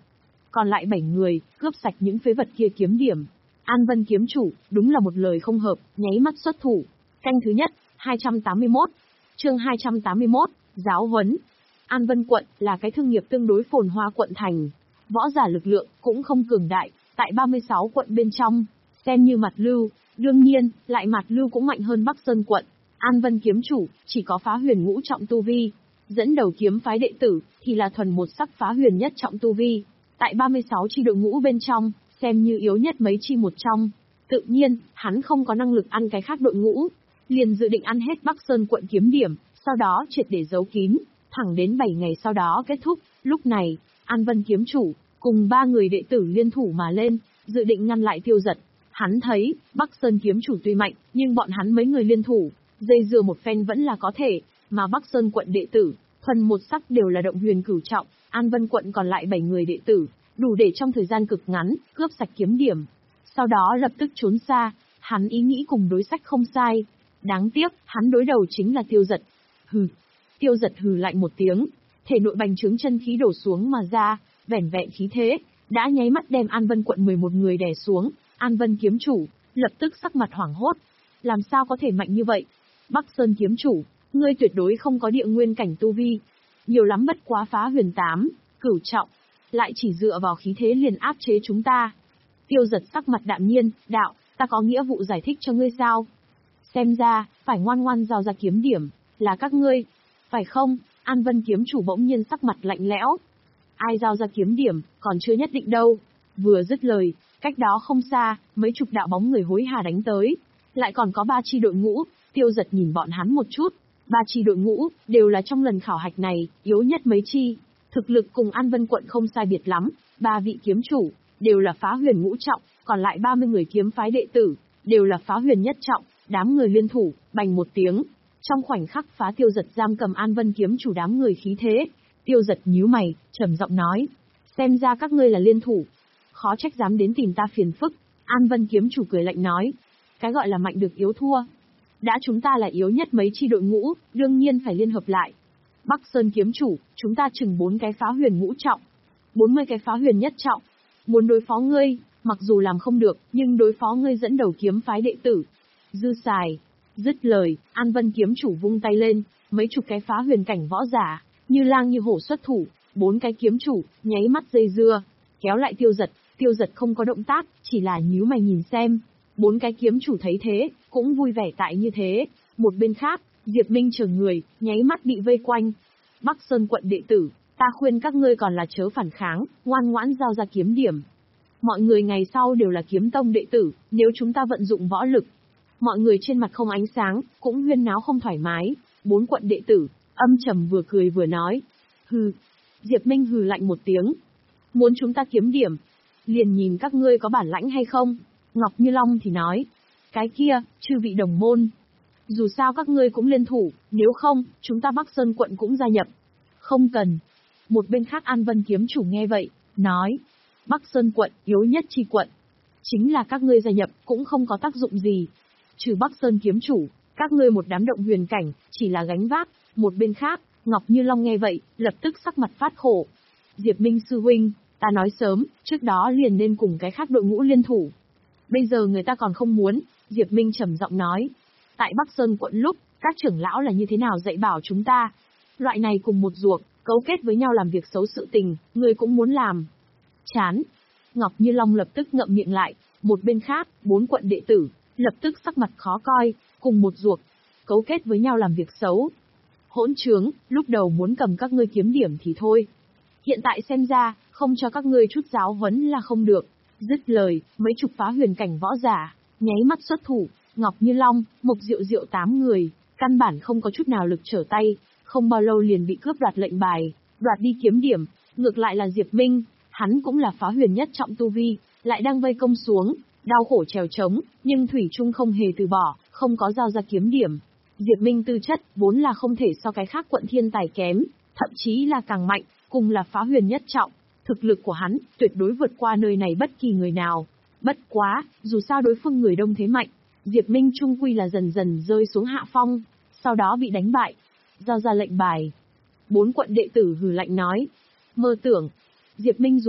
còn lại bảy người, cướp sạch những phế vật kia kiếm điểm. An Vân kiếm chủ, đúng là một lời không hợp, nháy mắt xuất thủ. Canh thứ nhất, hai trăm tám mươi mốt. Chương hai trăm tám mươi mốt, giáo huấn. An Vân quận là cái thương nghiệp tương đối phồn hoa quận thành. Võ giả lực lượng cũng không cường đại, tại ba mươi sáu quận bên trong, xem như mặt lưu, đương nhiên, lại mặt lưu cũng mạnh hơn Bắc Sơn quận. An Vân kiếm chủ chỉ có phá huyền ngũ trọng tu vi, dẫn đầu kiếm phái đệ tử thì là thuần một sắc phá huyền nhất trọng tu vi. Tại ba mươi sáu chi đội ngũ bên trong, xem như yếu nhất mấy chi một trong. Tự nhiên, hắn không có năng lực ăn cái khác đội ngũ, liền dự định ăn hết Bắc Sơn quận kiếm điểm, sau đó triệt để giấu kín, thẳng đến bảy ngày sau đó kết thúc. Lúc này, An Vân kiếm chủ cùng ba người đệ tử liên thủ mà lên, dự định ngăn lại Tiêu Dật. Hắn thấy, Bắc Sơn kiếm chủ tuy mạnh, nhưng bọn hắn mấy người liên thủ, dây dưa một phen vẫn là có thể, mà Bắc Sơn quận đệ tử, thuần một sắc đều là động huyền cửu trọng, An Vân quận còn lại bảy người đệ tử, đủ để trong thời gian cực ngắn, cướp sạch kiếm điểm. Sau đó lập tức trốn xa, hắn ý nghĩ cùng đối sách không sai. Đáng tiếc, hắn đối đầu chính là Tiêu Dật. Hừ. Tiêu Dật hừ lạnh một tiếng, thể nội bành trướng chân khí đổ xuống mà ra, vẻn vẹn khí thế, đã nháy mắt đem An Vân quận mười một người đè xuống. An Vân kiếm chủ, lập tức sắc mặt hoảng hốt. Làm sao có thể mạnh như vậy? Bắc Sơn kiếm chủ, ngươi tuyệt đối không có địa nguyên cảnh tu vi. Nhiều lắm bất quá phá huyền tám, cửu trọng, lại chỉ dựa vào khí thế liền áp chế chúng ta. Tiêu Dật sắc mặt đạm nhiên, đạo, ta có nghĩa vụ giải thích cho ngươi sao? Xem ra, phải ngoan ngoan giao ra kiếm điểm, là các ngươi. Phải không? An Vân kiếm chủ bỗng nhiên sắc mặt lạnh lẽo. Ai giao ra kiếm điểm, còn chưa nhất định đâu. Vừa dứt lời, cách đó không xa, mấy chục đạo bóng người hối hả đánh tới. Lại còn có ba chi đội ngũ, Tiêu Dật nhìn bọn hắn một chút. Ba chi đội ngũ, đều là trong lần khảo hạch này, yếu nhất mấy chi. Thực lực cùng An Vân quận không sai biệt lắm, ba vị kiếm chủ, đều là phá huyền ngũ trọng, còn lại ba mươi người kiếm phái đệ tử, đều là phá huyền nhất trọng, đám người liên thủ, bành một tiếng. Trong khoảnh khắc phá Tiêu Dật giam cầm An Vân kiếm chủ đám người khí thế. Tiêu Dật nhíu mày, trầm giọng nói, xem ra các ngươi là liên thủ. Khó trách dám đến tìm ta phiền phức. An Vân kiếm chủ cười lạnh nói, cái gọi là mạnh được yếu thua. Đã chúng ta là yếu nhất mấy chi đội ngũ, đương nhiên phải liên hợp lại. Bắc Sơn kiếm chủ, chúng ta chừng bốn cái phá huyền ngũ trọng, bốn mươi cái phá huyền nhất trọng. Muốn đối phó ngươi, mặc dù làm không được, nhưng đối phó ngươi dẫn đầu kiếm phái đệ tử. Dư xài. Dứt lời, An Vân kiếm chủ vung tay lên, mấy chục cái phá huyền cảnh võ giả, như lang như hổ xuất thủ, bốn cái kiếm chủ, nháy mắt dây dưa, kéo lại Tiêu Dật. Tiêu Dật không có động tác, chỉ là nhíu mày nhìn xem. Bốn cái kiếm chủ thấy thế, cũng vui vẻ tại như thế. Một bên khác, Diệp Minh chờ người, nháy mắt bị vây quanh. Bắc Sơn quận đệ tử, ta khuyên các ngươi còn là chớ phản kháng, ngoan ngoãn giao ra kiếm điểm. Mọi người ngày sau đều là kiếm tông đệ tử, nếu chúng ta vận dụng võ lực. Mọi người trên mặt không ánh sáng, cũng huyên náo không thoải mái. Bốn quận đệ tử, âm trầm vừa cười vừa nói. Hừ. Diệp Minh hừ lạnh một tiếng. Muốn chúng ta kiếm điểm, liền nhìn các ngươi có bản lãnh hay không. Ngọc Như Long thì nói, cái kia, chư vị đồng môn. Dù sao các ngươi cũng liên thủ, nếu không, chúng ta Bắc Sơn quận cũng gia nhập. Không cần. Một bên khác An Vân kiếm chủ nghe vậy, nói, Bắc Sơn quận, yếu nhất chi quận. Chính là các ngươi gia nhập, cũng không có tác dụng gì. Trừ Bắc Sơn kiếm chủ, các ngươi một đám động huyền cảnh, chỉ là gánh vác. Một bên khác, Ngọc Như Long nghe vậy, lập tức sắc mặt phát khổ. Diệp Minh sư huynh, ta nói sớm, trước đó liền nên cùng cái khác đội ngũ liên thủ. Bây giờ người ta còn không muốn, Diệp Minh trầm giọng nói. Tại Bắc Sơn quận lúc, các trưởng lão là như thế nào dạy bảo chúng ta. Loại này cùng một ruột, cấu kết với nhau làm việc xấu sự tình, người cũng muốn làm. Chán. Ngọc Như Long lập tức ngậm miệng lại, một bên khác, bốn quận đệ tử, lập tức sắc mặt khó coi, cùng một ruột, cấu kết với nhau làm việc xấu. Hỗn trướng, lúc đầu muốn cầm các ngươi kiếm điểm thì thôi. Hiện tại xem ra, không cho các ngươi chút giáo huấn là không được. Dứt lời, mấy chục phá huyền cảnh võ giả, nháy mắt xuất thủ, Ngọc Như Long, Mộc Diệu Diệu tám người, căn bản không có chút nào lực trở tay, không bao lâu liền bị cướp đoạt lệnh bài, đoạt đi kiếm điểm. Ngược lại là Diệp Minh, hắn cũng là phá huyền nhất trọng tu vi, lại đang vây công xuống, đau khổ trèo trống, nhưng thủy chung không hề từ bỏ, không có giao ra kiếm điểm. Diệp Minh tư chất vốn là không thể so cái khác quận thiên tài kém, thậm chí là càng mạnh, cùng là phá huyền nhất trọng. Thực lực của hắn tuyệt đối vượt qua nơi này bất kỳ người nào. Bất quá, dù sao đối phương người đông thế mạnh, Diệp Minh trung quy là dần dần rơi xuống hạ phong, sau đó bị đánh bại. Giao ra lệnh bài. Bốn quận đệ tử hừ lạnh nói. Mơ tưởng. Diệp Minh dù bại,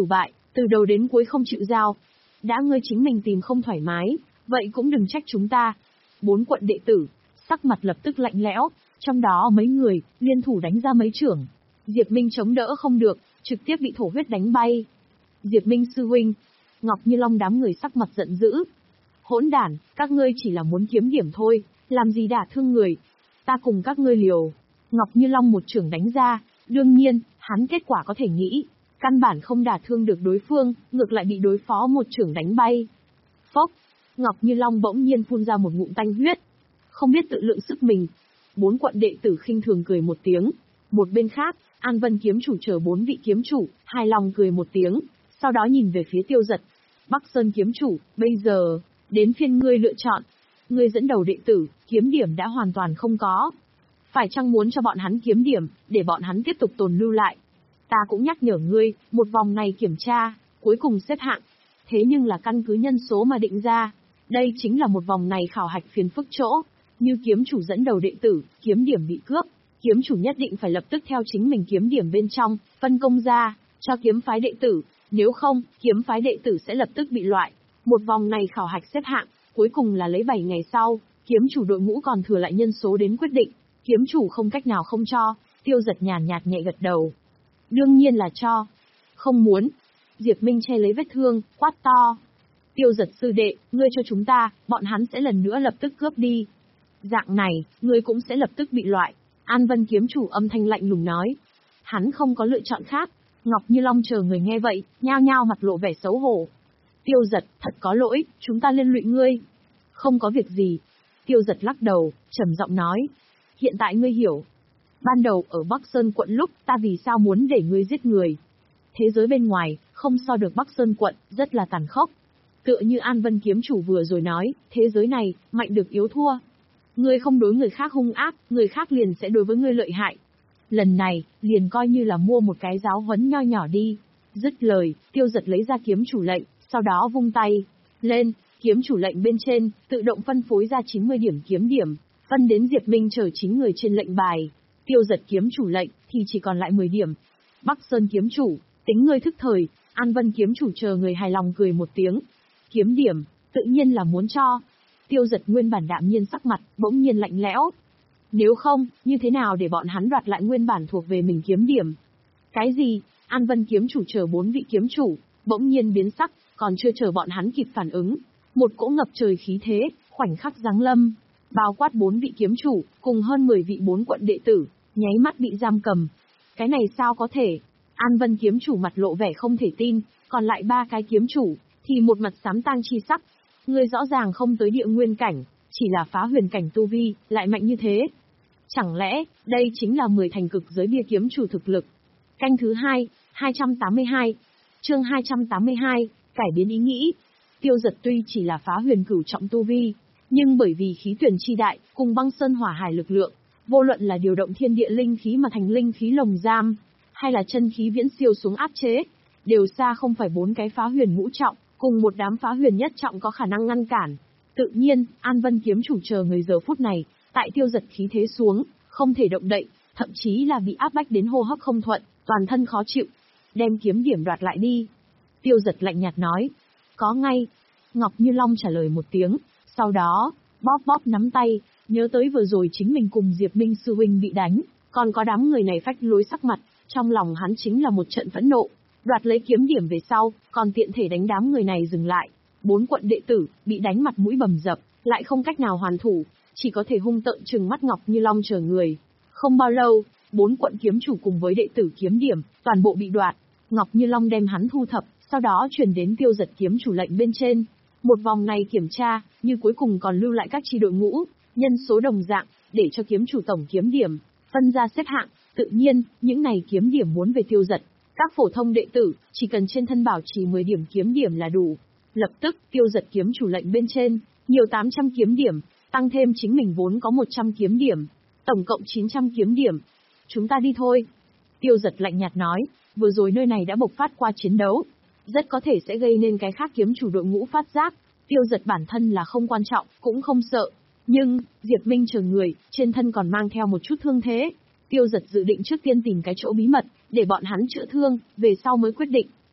Từ đầu đến cuối không chịu giao. Đã ngươi chính mình tìm không thoải mái, vậy cũng đừng trách chúng ta. Bốn quận đệ tử, sắc mặt lập tức lạnh lẽo, trong đó mấy người, liên thủ đánh ra mấy chưởng. Diệp Minh chống đỡ không được, trực tiếp bị thổ huyết đánh bay. Diệp Minh sư huynh, Ngọc Như Long đám người sắc mặt giận dữ. Hỗn đản, các ngươi chỉ là muốn kiếm điểm thôi, làm gì đả thương người. Ta cùng các ngươi liều. Ngọc Như Long một chưởng đánh ra, đương nhiên, hắn kết quả có thể nghĩ. Căn bản không đả thương được đối phương, ngược lại bị đối phó một chưởng đánh bay. Phốc, Ngọc Như Long bỗng nhiên phun ra một ngụm tanh huyết. Không biết tự lượng sức mình. Bốn quận đệ tử khinh thường cười một tiếng. Một bên khác, An Vân kiếm chủ chờ bốn vị kiếm chủ, hài lòng cười một tiếng, sau đó nhìn về phía Tiêu Giật. Bắc Sơn kiếm chủ, bây giờ, đến phiên ngươi lựa chọn. Ngươi dẫn đầu đệ tử, kiếm điểm đã hoàn toàn không có. Phải chăng muốn cho bọn hắn kiếm điểm, để bọn hắn tiếp tục tồn lưu lại? Ta cũng nhắc nhở ngươi, một vòng này kiểm tra, cuối cùng xếp hạng. Thế nhưng là căn cứ nhân số mà định ra. Đây chính là một vòng này khảo hạch phiền phức chỗ. Như kiếm chủ dẫn đầu đệ tử, kiếm điểm bị cướp. Kiếm chủ nhất định phải lập tức theo chính mình kiếm điểm bên trong, phân công ra, cho kiếm phái đệ tử. Nếu không, kiếm phái đệ tử sẽ lập tức bị loại. Một vòng này khảo hạch xếp hạng, cuối cùng là lấy bảy ngày sau, kiếm chủ đội ngũ còn thừa lại nhân số đến quyết định. Kiếm chủ không cách nào không cho, Tiêu Giật nhàn nhạt nhẹ gật đầu. Đương nhiên là cho. Không muốn. Diệp Minh che lấy vết thương, quát to. Tiêu Giật sư đệ, ngươi cho chúng ta, bọn hắn sẽ lần nữa lập tức cướp đi. Dạng này, ngươi cũng sẽ lập tức bị loại. An Vân kiếm chủ âm thanh lạnh lùng nói. Hắn không có lựa chọn khác. Ngọc Như Long chờ người nghe vậy, nhao nhao mặt lộ vẻ xấu hổ. Tiêu Giật, thật có lỗi, chúng ta liên lụy ngươi. Không có việc gì. Tiêu Giật lắc đầu, trầm giọng nói. Hiện tại ngươi hiểu. Ban đầu ở Bắc Sơn quận lúc ta vì sao muốn để ngươi giết người. Thế giới bên ngoài, không so được Bắc Sơn quận, rất là tàn khốc. Tựa như An Vân kiếm chủ vừa rồi nói, thế giới này, mạnh được yếu thua. Ngươi không đối người khác hung ác, người khác liền sẽ đối với ngươi lợi hại. Lần này, liền coi như là mua một cái giáo huấn nho nhỏ đi. Dứt lời, Tiêu Giật lấy ra kiếm chủ lệnh, sau đó vung tay lên, kiếm chủ lệnh bên trên, tự động phân phối ra chín mươi điểm kiếm điểm, phân đến Diệp Minh chờ chín người trên lệnh bài. Tiêu Giật kiếm chủ lệnh, thì chỉ còn lại mười điểm. Bắc Sơn kiếm chủ, tính ngươi thức thời, An Vân kiếm chủ chờ người hài lòng cười một tiếng. Kiếm điểm, tự nhiên là muốn cho. Tiêu Giật nguyên bản đạm nhiên sắc mặt, bỗng nhiên lạnh lẽo. Nếu không, như thế nào để bọn hắn đoạt lại nguyên bản thuộc về mình kiếm điểm? Cái gì? An Vân kiếm chủ chờ bốn vị kiếm chủ, bỗng nhiên biến sắc, còn chưa chờ bọn hắn kịp phản ứng. Một cỗ ngập trời khí thế, khoảnh khắc giáng lâm, bao quát bốn vị kiếm chủ, cùng hơn mười vị bốn quận đệ tử, nháy mắt bị giam cầm. Cái này sao có thể? An Vân kiếm chủ mặt lộ vẻ không thể tin, còn lại ba cái kiếm chủ, thì một mặt xám tang chi sắc. Người rõ ràng không tới địa nguyên cảnh, chỉ là phá huyền cảnh tu vi, lại mạnh như thế. Chẳng lẽ, đây chính là mười thành cực giới bia kiếm chủ thực lực? Canh thứ hai, hai trăm tám mươi hai. Chương hai trăm tám mươi hai, cải biến ý nghĩ. Tiêu Giật tuy chỉ là phá huyền cửu trọng tu vi, nhưng bởi vì khí tuyển chi đại, cùng băng sơn hỏa hải lực lượng, vô luận là điều động thiên địa linh khí mà thành linh khí lồng giam, hay là chân khí viễn siêu xuống áp chế, đều xa không phải bốn cái phá huyền ngũ trọng, cùng một đám phá huyền nhất trọng có khả năng ngăn cản. Tự nhiên, An Vân kiếm chủ chờ người giờ phút này, tại Tiêu Giật khí thế xuống, không thể động đậy, thậm chí là bị áp bách đến hô hấp không thuận, toàn thân khó chịu. Đem kiếm điểm đoạt lại đi. Tiêu Giật lạnh nhạt nói. Có ngay. Ngọc Như Long trả lời một tiếng, sau đó, bóp bóp nắm tay, nhớ tới vừa rồi chính mình cùng Diệp Minh sư huynh bị đánh, còn có đám người này phách lối sắc mặt, trong lòng hắn chính là một trận phẫn nộ. Đoạt lấy kiếm điểm về sau, còn tiện thể đánh đám người này dừng lại. Bốn quận đệ tử, bị đánh mặt mũi bầm dập, lại không cách nào hoàn thủ, chỉ có thể hung tợn trừng mắt Ngọc Như Long chờ người. Không bao lâu, bốn quận kiếm chủ cùng với đệ tử kiếm điểm, toàn bộ bị đoạt. Ngọc Như Long đem hắn thu thập, sau đó truyền đến Tiêu Giật kiếm chủ lệnh bên trên. Một vòng này kiểm tra, như cuối cùng còn lưu lại các chi đội ngũ, nhân số đồng dạng, để cho kiếm chủ tổng kiếm điểm, phân ra xếp hạng. Tự nhiên, những này kiếm điểm muốn về Tiêu Giật. Các phổ thông đệ tử, chỉ cần trên thân bảo trì mười điểm kiếm điểm là đủ. Lập tức, Tiêu Giật kiếm chủ lệnh bên trên, nhiều tám trăm kiếm điểm, tăng thêm chính mình vốn có một trăm kiếm điểm, tổng cộng chín trăm kiếm điểm. Chúng ta đi thôi. Tiêu Giật lạnh nhạt nói, vừa rồi nơi này đã bộc phát qua chiến đấu, rất có thể sẽ gây nên cái khác kiếm chủ đội ngũ phát giác. Tiêu Giật bản thân là không quan trọng, cũng không sợ. Nhưng, Diệp Minh chờ người, trên thân còn mang theo một chút thương thế. Tiêu Giật dự định trước tiên tìm cái chỗ bí mật, để bọn hắn chữa thương, về sau mới quyết định.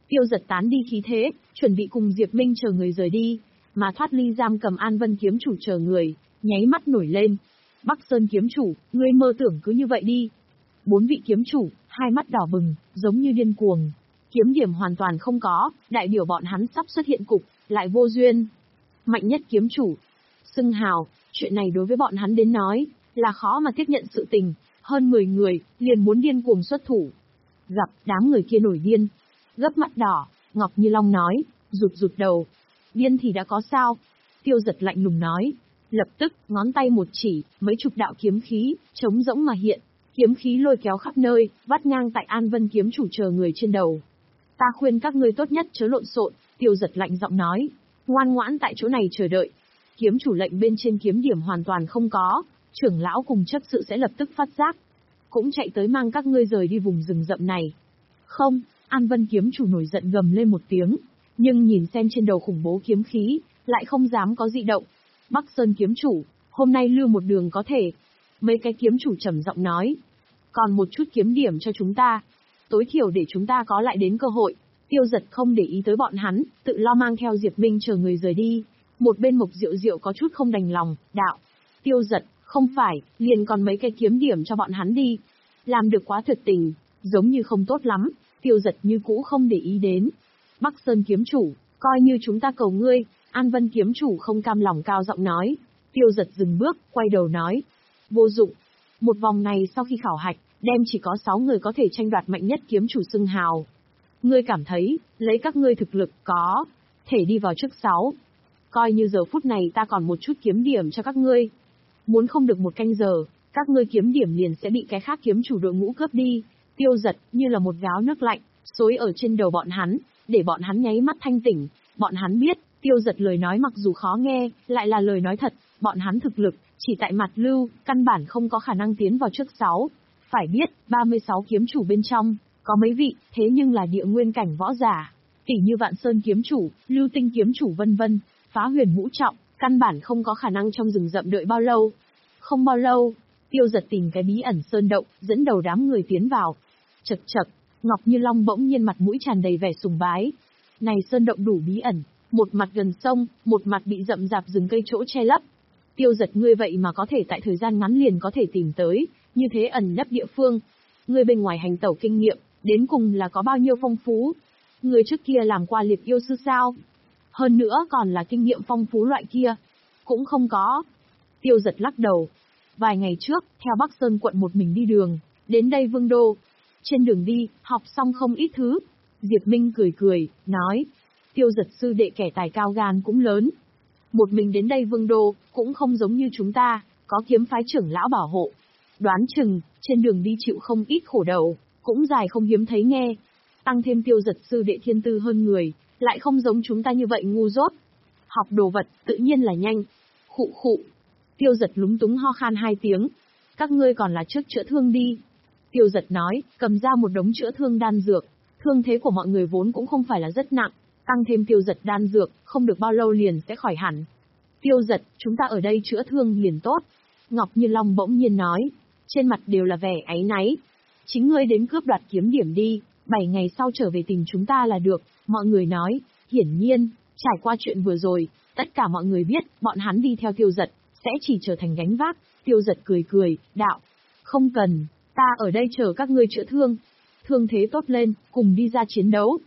Tiêu Giật tán đi khí thế, chuẩn bị cùng Diệp Minh chờ người rời đi, mà thoát ly giam cầm An Vân kiếm chủ chờ người, nháy mắt nổi lên. Bắc Sơn kiếm chủ, ngươi mơ tưởng cứ như vậy đi. Bốn vị kiếm chủ, hai mắt đỏ bừng, giống như điên cuồng. Kiếm điểm hoàn toàn không có, đại biểu bọn hắn sắp xuất hiện cục, lại vô duyên. Mạnh nhất kiếm chủ. Xưng hào, chuyện này đối với bọn hắn đến nói, là khó mà tiếp nhận sự tình, hơn mười người, liền muốn điên cuồng xuất thủ. Gặp, đám người kia nổi điên. Gấp mắt đỏ, Ngọc Như Long nói, rụt rụt đầu. Điên thì đã có sao? Tiêu Giật lạnh lùng nói. Lập tức, ngón tay một chỉ, mấy chục đạo kiếm khí, trống rỗng mà hiện. Kiếm khí lôi kéo khắp nơi, vắt ngang tại An Vân kiếm chủ chờ người trên đầu. Ta khuyên các ngươi tốt nhất chớ lộn xộn, Tiêu Giật lạnh giọng nói. Ngoan ngoãn tại chỗ này chờ đợi. Kiếm chủ lệnh bên trên kiếm điểm hoàn toàn không có, trưởng lão cùng chấp sự sẽ lập tức phát giác. Cũng chạy tới mang các ngươi rời đi vùng rừng rậm này. Không, An Vân kiếm chủ nổi giận gầm lên một tiếng, nhưng nhìn xem trên đầu khủng bố kiếm khí, lại không dám có dị động. Bắc Sơn kiếm chủ, hôm nay lưu một đường có thể. Mấy cái kiếm chủ trầm giọng nói. Còn một chút kiếm điểm cho chúng ta. Tối thiểu để chúng ta có lại đến cơ hội. Tiêu Giật không để ý tới bọn hắn, tự lo mang theo Diệp Minh chờ người rời đi. Một bên Mộc Diệu Diệu có chút không đành lòng, đạo. Tiêu Giật, không phải, liền còn mấy cái kiếm điểm cho bọn hắn đi. Làm được quá tuyệt tình, giống như không tốt lắm. Tiêu Giật như cũ không để ý đến. Bắc Sơn kiếm chủ, coi như chúng ta cầu ngươi. An Vân kiếm chủ không cam lòng cao giọng nói. Tiêu Giật dừng bước, quay đầu nói. Vô dụng. Một vòng này sau khi khảo hạch, đem chỉ có sáu người có thể tranh đoạt mạnh nhất kiếm chủ xưng hào. Ngươi cảm thấy, lấy các ngươi thực lực có, thể đi vào trước sáu. Coi như giờ phút này ta còn một chút kiếm điểm cho các ngươi. Muốn không được một canh giờ, các ngươi kiếm điểm liền sẽ bị cái khác kiếm chủ đội ngũ cướp đi. Tiêu Giật như là một gáo nước lạnh, xối ở trên đầu bọn hắn, để bọn hắn nháy mắt thanh tỉnh. Bọn hắn biết, Tiêu Giật lời nói mặc dù khó nghe, lại là lời nói thật, bọn hắn thực lực, chỉ tại mặt lưu, căn bản không có khả năng tiến vào trước sáu. Phải biết, ba mươi sáu kiếm chủ bên trong, có mấy vị, thế nhưng là địa nguyên cảnh võ giả. Tỉ như Vạn Sơn kiếm chủ, Lưu Tinh kiếm chủ vân vân, Phá Huyền ngũ trọng, căn bản không có khả năng trong rừng rậm đợi bao lâu. Không bao lâu, Tiêu Giật tìm cái bí ẩn sơn động, dẫn đầu đám người tiến vào. Chậc chậc, Ngọc Như Long bỗng nhiên mặt mũi tràn đầy vẻ sùng bái. Này sơn động đủ bí ẩn, một mặt gần sông, một mặt bị rậm rạp rừng cây chỗ che lấp. Tiêu Giật ngươi vậy mà có thể tại thời gian ngắn liền có thể tìm tới, như thế ẩn nấp địa phương. Ngươi bên ngoài hành tẩu kinh nghiệm, đến cùng là có bao nhiêu phong phú? Ngươi trước kia làm qua liệt yêu sư sao? Hơn nữa còn là kinh nghiệm phong phú loại kia. Cũng không có. Tiêu Giật lắc đầu. Vài ngày trước, theo Bắc Sơn quận một mình đi đường, đến đây Vương Đô. Trên đường đi, học xong không ít thứ. Diệp Minh cười cười, nói. Tiêu Giật sư đệ kẻ tài cao gan cũng lớn. Một mình đến đây Vương Đô, cũng không giống như chúng ta, có kiếm phái trưởng lão bảo hộ. Đoán chừng, trên đường đi chịu không ít khổ đầu, cũng dài không hiếm thấy nghe. Tăng thêm Tiêu Giật sư đệ thiên tư hơn người, lại không giống chúng ta như vậy ngu dốt. Học đồ vật, tự nhiên là nhanh. Khụ khụ. Tiêu Giật lúng túng ho khan hai tiếng. Các ngươi còn là trước chữa thương đi. Tiêu Giật nói, cầm ra một đống chữa thương đan dược. Thương thế của mọi người vốn cũng không phải là rất nặng. Tăng thêm Tiêu Giật đan dược, không được bao lâu liền sẽ khỏi hẳn. Tiêu Giật, chúng ta ở đây chữa thương liền tốt. Ngọc Như Long bỗng nhiên nói. Trên mặt đều là vẻ áy náy. Chính ngươi đến cướp đoạt kiếm điểm đi, bảy ngày sau trở về tìm chúng ta là được. Mọi người nói, hiển nhiên, trải qua chuyện vừa rồi, tất cả mọi người biết, bọn hắn đi theo Tiêu Giật, sẽ chỉ trở thành gánh vác. Tiêu Giật cười cười, đạo. Không cần, ta ở đây chờ các ngươi chữa thương. Thương thế tốt lên, cùng đi ra chiến đấu.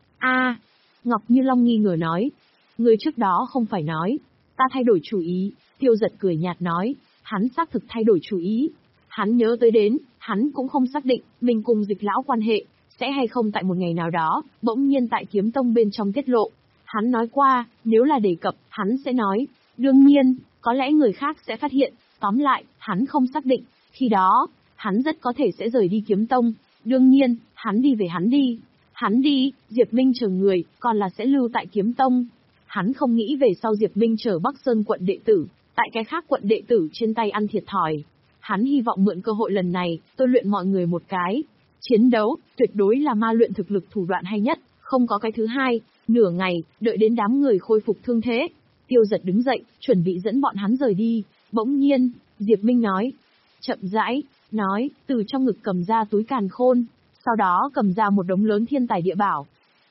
A, Ngọc Như Long nghi ngờ nói. Ngươi trước đó không phải nói, ta thay đổi chủ ý. Tiêu Giật cười nhạt nói, hắn xác thực thay đổi chủ ý. Hắn nhớ tới đến, hắn cũng không xác định, mình cùng Dịch lão quan hệ, sẽ hay không tại một ngày nào đó, bỗng nhiên tại kiếm tông bên trong tiết lộ. Hắn nói qua, nếu là đề cập, hắn sẽ nói. Đương nhiên, có lẽ người khác sẽ phát hiện, tóm lại, hắn không xác định. Khi đó, hắn rất có thể sẽ rời đi kiếm tông. Đương nhiên, hắn đi về hắn đi. Hắn đi, Diệp Minh chờ người, còn là sẽ lưu tại kiếm tông. Hắn không nghĩ về sau Diệp Minh chờ Bắc Sơn quận đệ tử, tại cái khác quận đệ tử trên tay ăn thiệt thòi. Hắn hy vọng mượn cơ hội lần này, tôi luyện mọi người một cái. Chiến đấu, tuyệt đối là ma luyện thực lực thủ đoạn hay nhất, không có cái thứ hai. Nửa ngày, đợi đến đám người khôi phục thương thế. Tiêu Giật đứng dậy, chuẩn bị dẫn bọn hắn rời đi. Bỗng nhiên, Diệp Minh nói. Chậm rãi, nói, từ trong ngực cầm ra túi càn khôn. Sau đó cầm ra một đống lớn thiên tài địa bảo.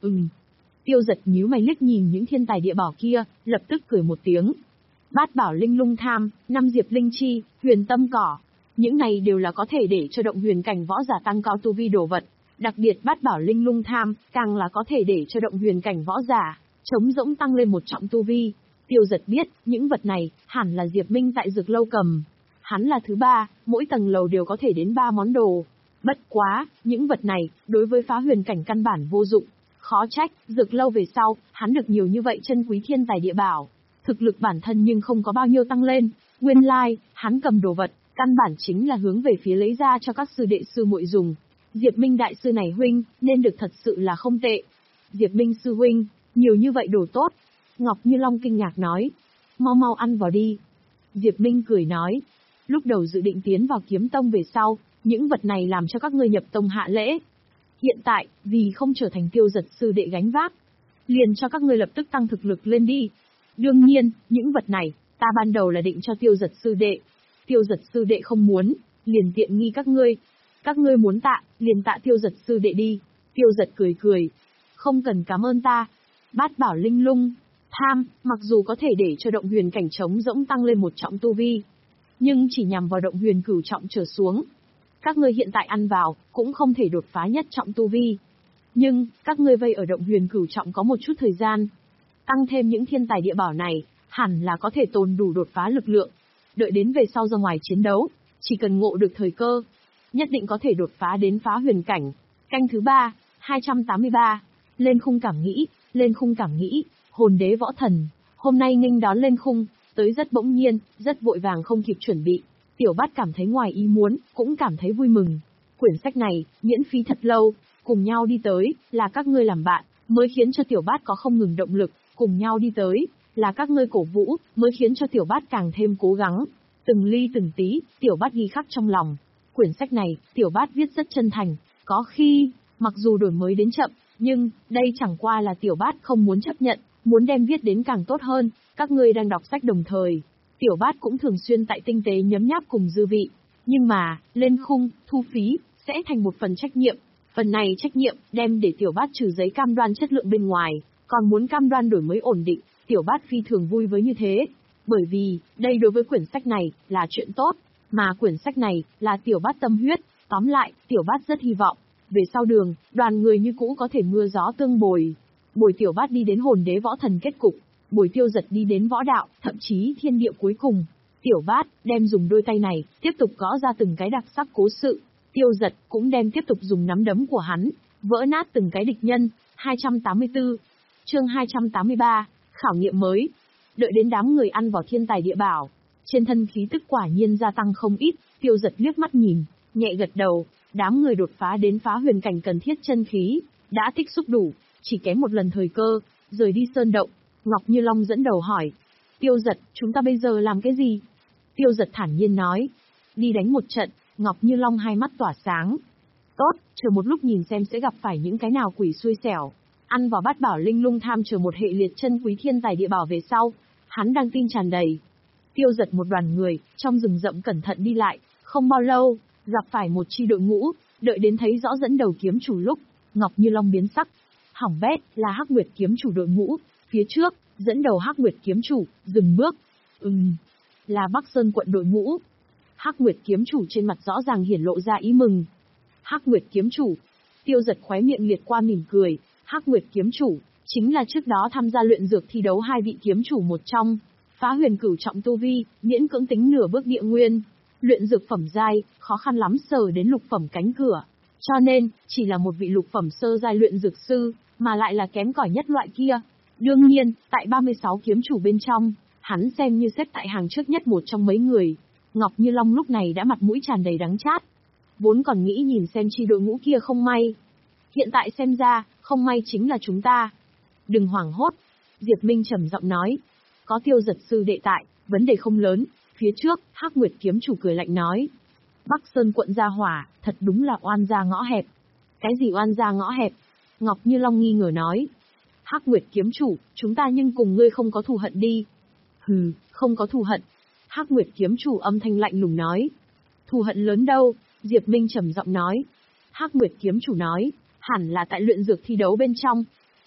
Ừm. Tiêu Giật nhíu mày liếc nhìn những thiên tài địa bảo kia, lập tức cười một tiếng. Bát bảo linh lung tham, năm diệp linh chi, huyền tâm cỏ. Những này đều là có thể để cho động huyền cảnh võ giả tăng cao tu vi đồ vật. Đặc biệt bát bảo linh lung tham, càng là có thể để cho động huyền cảnh võ giả, chống rỗng tăng lên một trọng tu vi. Tiêu Giật biết, những vật này, hẳn là Diệp Minh tại dược lâu cầm. Hắn là thứ ba, mỗi tầng lầu đều có thể đến ba món đồ. Bất quá, những vật này, đối với phá huyền cảnh căn bản vô dụng. Khó trách, dược lâu về sau, hắn được nhiều như vậy chân quý thiên tài địa bảo. Thực lực bản thân nhưng không có bao nhiêu tăng lên. Nguyên lai, like, hắn cầm đồ vật, căn bản chính là hướng về phía lấy ra cho các sư đệ sư muội dùng. Diệp Minh đại sư này huynh, nên được thật sự là không tệ. Diệp Minh sư huynh, nhiều như vậy đồ tốt. Ngọc Như Long kinh ngạc nói. Mau mau ăn vào đi. Diệp Minh cười nói. Lúc đầu dự định tiến vào kiếm tông về sau, những vật này làm cho các ngươi nhập tông hạ lễ. Hiện tại, vì không trở thành Tiêu Giật sư đệ gánh vác, liền cho các ngươi lập tức tăng thực lực lên đi. Đương nhiên, những vật này, ta ban đầu là định cho Tiêu Giật sư đệ. Tiêu Giật sư đệ không muốn, liền tiện nghi các ngươi. Các ngươi muốn tạ, liền tạ Tiêu Giật sư đệ đi. Tiêu Giật cười cười. Không cần cảm ơn ta. Bát bảo linh lung tham, mặc dù có thể để cho động huyền cảnh trống rỗng tăng lên một trọng tu vi, nhưng chỉ nhằm vào động huyền cửu trọng trở xuống. Các ngươi hiện tại ăn vào, cũng không thể đột phá nhất trọng tu vi. Nhưng, các ngươi vây ở động huyền cửu trọng có một chút thời gian. Tăng thêm những thiên tài địa bảo này, hẳn là có thể tồn đủ đột phá lực lượng. Đợi đến về sau ra ngoài chiến đấu, chỉ cần ngộ được thời cơ, nhất định có thể đột phá đến phá huyền cảnh. Canh thứ ba, hai trăm tám mươi ba. Lên khung cảm nghĩ, lên khung cảm nghĩ, hồn đế võ thần. Hôm nay nghênh đón lên khung, tới rất bỗng nhiên, rất vội vàng không kịp chuẩn bị. Tiểu Bát cảm thấy ngoài ý muốn, cũng cảm thấy vui mừng. Quyển sách này, miễn phí thật lâu, cùng nhau đi tới, là các ngươi làm bạn, mới khiến cho Tiểu Bát có không ngừng động lực, cùng nhau đi tới, là các ngươi cổ vũ, mới khiến cho Tiểu Bát càng thêm cố gắng. Từng ly từng tí, Tiểu Bát ghi khắc trong lòng. Quyển sách này, Tiểu Bát viết rất chân thành, có khi, mặc dù đổi mới đến chậm, nhưng, đây chẳng qua là Tiểu Bát không muốn chấp nhận, muốn đem viết đến càng tốt hơn. Các ngươi đang đọc sách đồng thời, Tiểu Bát cũng thường xuyên tại tinh tế nhấm nháp cùng dư vị. Nhưng mà, lên khung, thu phí, sẽ thành một phần trách nhiệm. Phần này trách nhiệm, đem để Tiểu Bát trừ giấy cam đoan chất lượng bên ngoài, còn muốn cam đoan đổi mới ổn định, Tiểu Bát phi thường vui với như thế. Bởi vì, đây đối với quyển sách này, là chuyện tốt, mà quyển sách này, là Tiểu Bát tâm huyết. Tóm lại, Tiểu Bát rất hy vọng, về sau đường, đoàn người như cũ có thể mưa gió tương bồi. Bồi Tiểu Bát đi đến hồn đế võ thần kết cục, bồi Tiêu Giật đi đến võ đạo, thậm chí thiên địa cuối cùng. Tiểu Bát đem dùng đôi tay này, tiếp tục gõ ra từng cái đặc sắc cố sự. Tiêu Giật cũng đem tiếp tục dùng nắm đấm của hắn, vỡ nát từng cái địch nhân. hai trăm tám mươi tư, chương hai trăm tám mươi ba, khảo nghiệm mới. Đợi đến đám người ăn vào thiên tài địa bảo, trên thân khí tức quả nhiên gia tăng không ít. Tiêu Giật liếc mắt nhìn, nhẹ gật đầu. Đám người đột phá đến phá huyền cảnh cần thiết chân khí, đã tích xúc đủ, chỉ kém một lần thời cơ, rời đi sơn động. Ngọc Như Long dẫn đầu hỏi, Tiêu Giật, chúng ta bây giờ làm cái gì? Tiêu Giật thản nhiên nói, đi đánh một trận. Ngọc Như Long hai mắt tỏa sáng. Tốt, chờ một lúc nhìn xem sẽ gặp phải những cái nào quỷ xui xẻo. Ăn vào bát bảo linh lung tham chờ một hệ liệt chân quý thiên tài địa bảo về sau, hắn đang tin tràn đầy. Tiêu Giật một đoàn người, trong rừng rậm cẩn thận đi lại, không bao lâu, gặp phải một chi đội ngũ, đợi đến thấy rõ dẫn đầu kiếm chủ lúc, Ngọc Như Long biến sắc. Hỏng bét, là Hắc Nguyệt kiếm chủ đội ngũ, phía trước, dẫn đầu Hắc Nguyệt kiếm chủ, dừng bước. Ừm, là Bắc Sơn quận đội ngũ. Hắc Nguyệt kiếm chủ trên mặt rõ ràng hiển lộ ra ý mừng. Hắc Nguyệt kiếm chủ. Tiêu Giật khóe miệng liệt qua mỉm cười. Hắc Nguyệt kiếm chủ, chính là trước đó tham gia luyện dược thi đấu hai vị kiếm chủ một trong. Phá huyền cửu trọng tu vi, miễn cưỡng tính nửa bước địa nguyên. Luyện dược phẩm giai, khó khăn lắm sờ đến lục phẩm cánh cửa. Cho nên, chỉ là một vị lục phẩm sơ giai luyện dược sư, mà lại là kém cỏi nhất loại kia. Đương nhiên, tại ba mươi sáu kiếm chủ bên trong, hắn xem như xếp tại hàng trước nhất một trong mấy người. Ngọc Như Long lúc này đã mặt mũi tràn đầy đắng chát. Vốn còn nghĩ nhìn xem chi đội ngũ kia không may. Hiện tại xem ra, không may chính là chúng ta. Đừng hoảng hốt. Diệp Minh trầm giọng nói. Có Tiêu Giật sư đệ tại, vấn đề không lớn. Phía trước, Hắc Nguyệt kiếm chủ cười lạnh nói. Bắc Sơn quận gia hỏa, thật đúng là oan gia ngõ hẹp. Cái gì oan gia ngõ hẹp? Ngọc Như Long nghi ngờ nói. Hắc Nguyệt kiếm chủ, chúng ta nhưng cùng ngươi không có thù hận đi. Hừ, không có thù hận. Hắc Nguyệt kiếm chủ âm thanh lạnh lùng nói. Thù hận lớn đâu? Diệp Minh trầm giọng nói. Hắc Nguyệt kiếm chủ nói, hẳn là tại luyện dược thi đấu bên trong.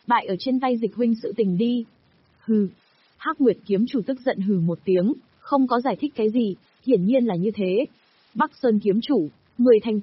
bại ở trên tay Dịch huynh sự tình đi. Hừ. Hắc Nguyệt kiếm chủ tức giận hừ một tiếng, không có giải thích cái gì, hiển nhiên là như thế. Bắc Sơn kiếm chủ, người thành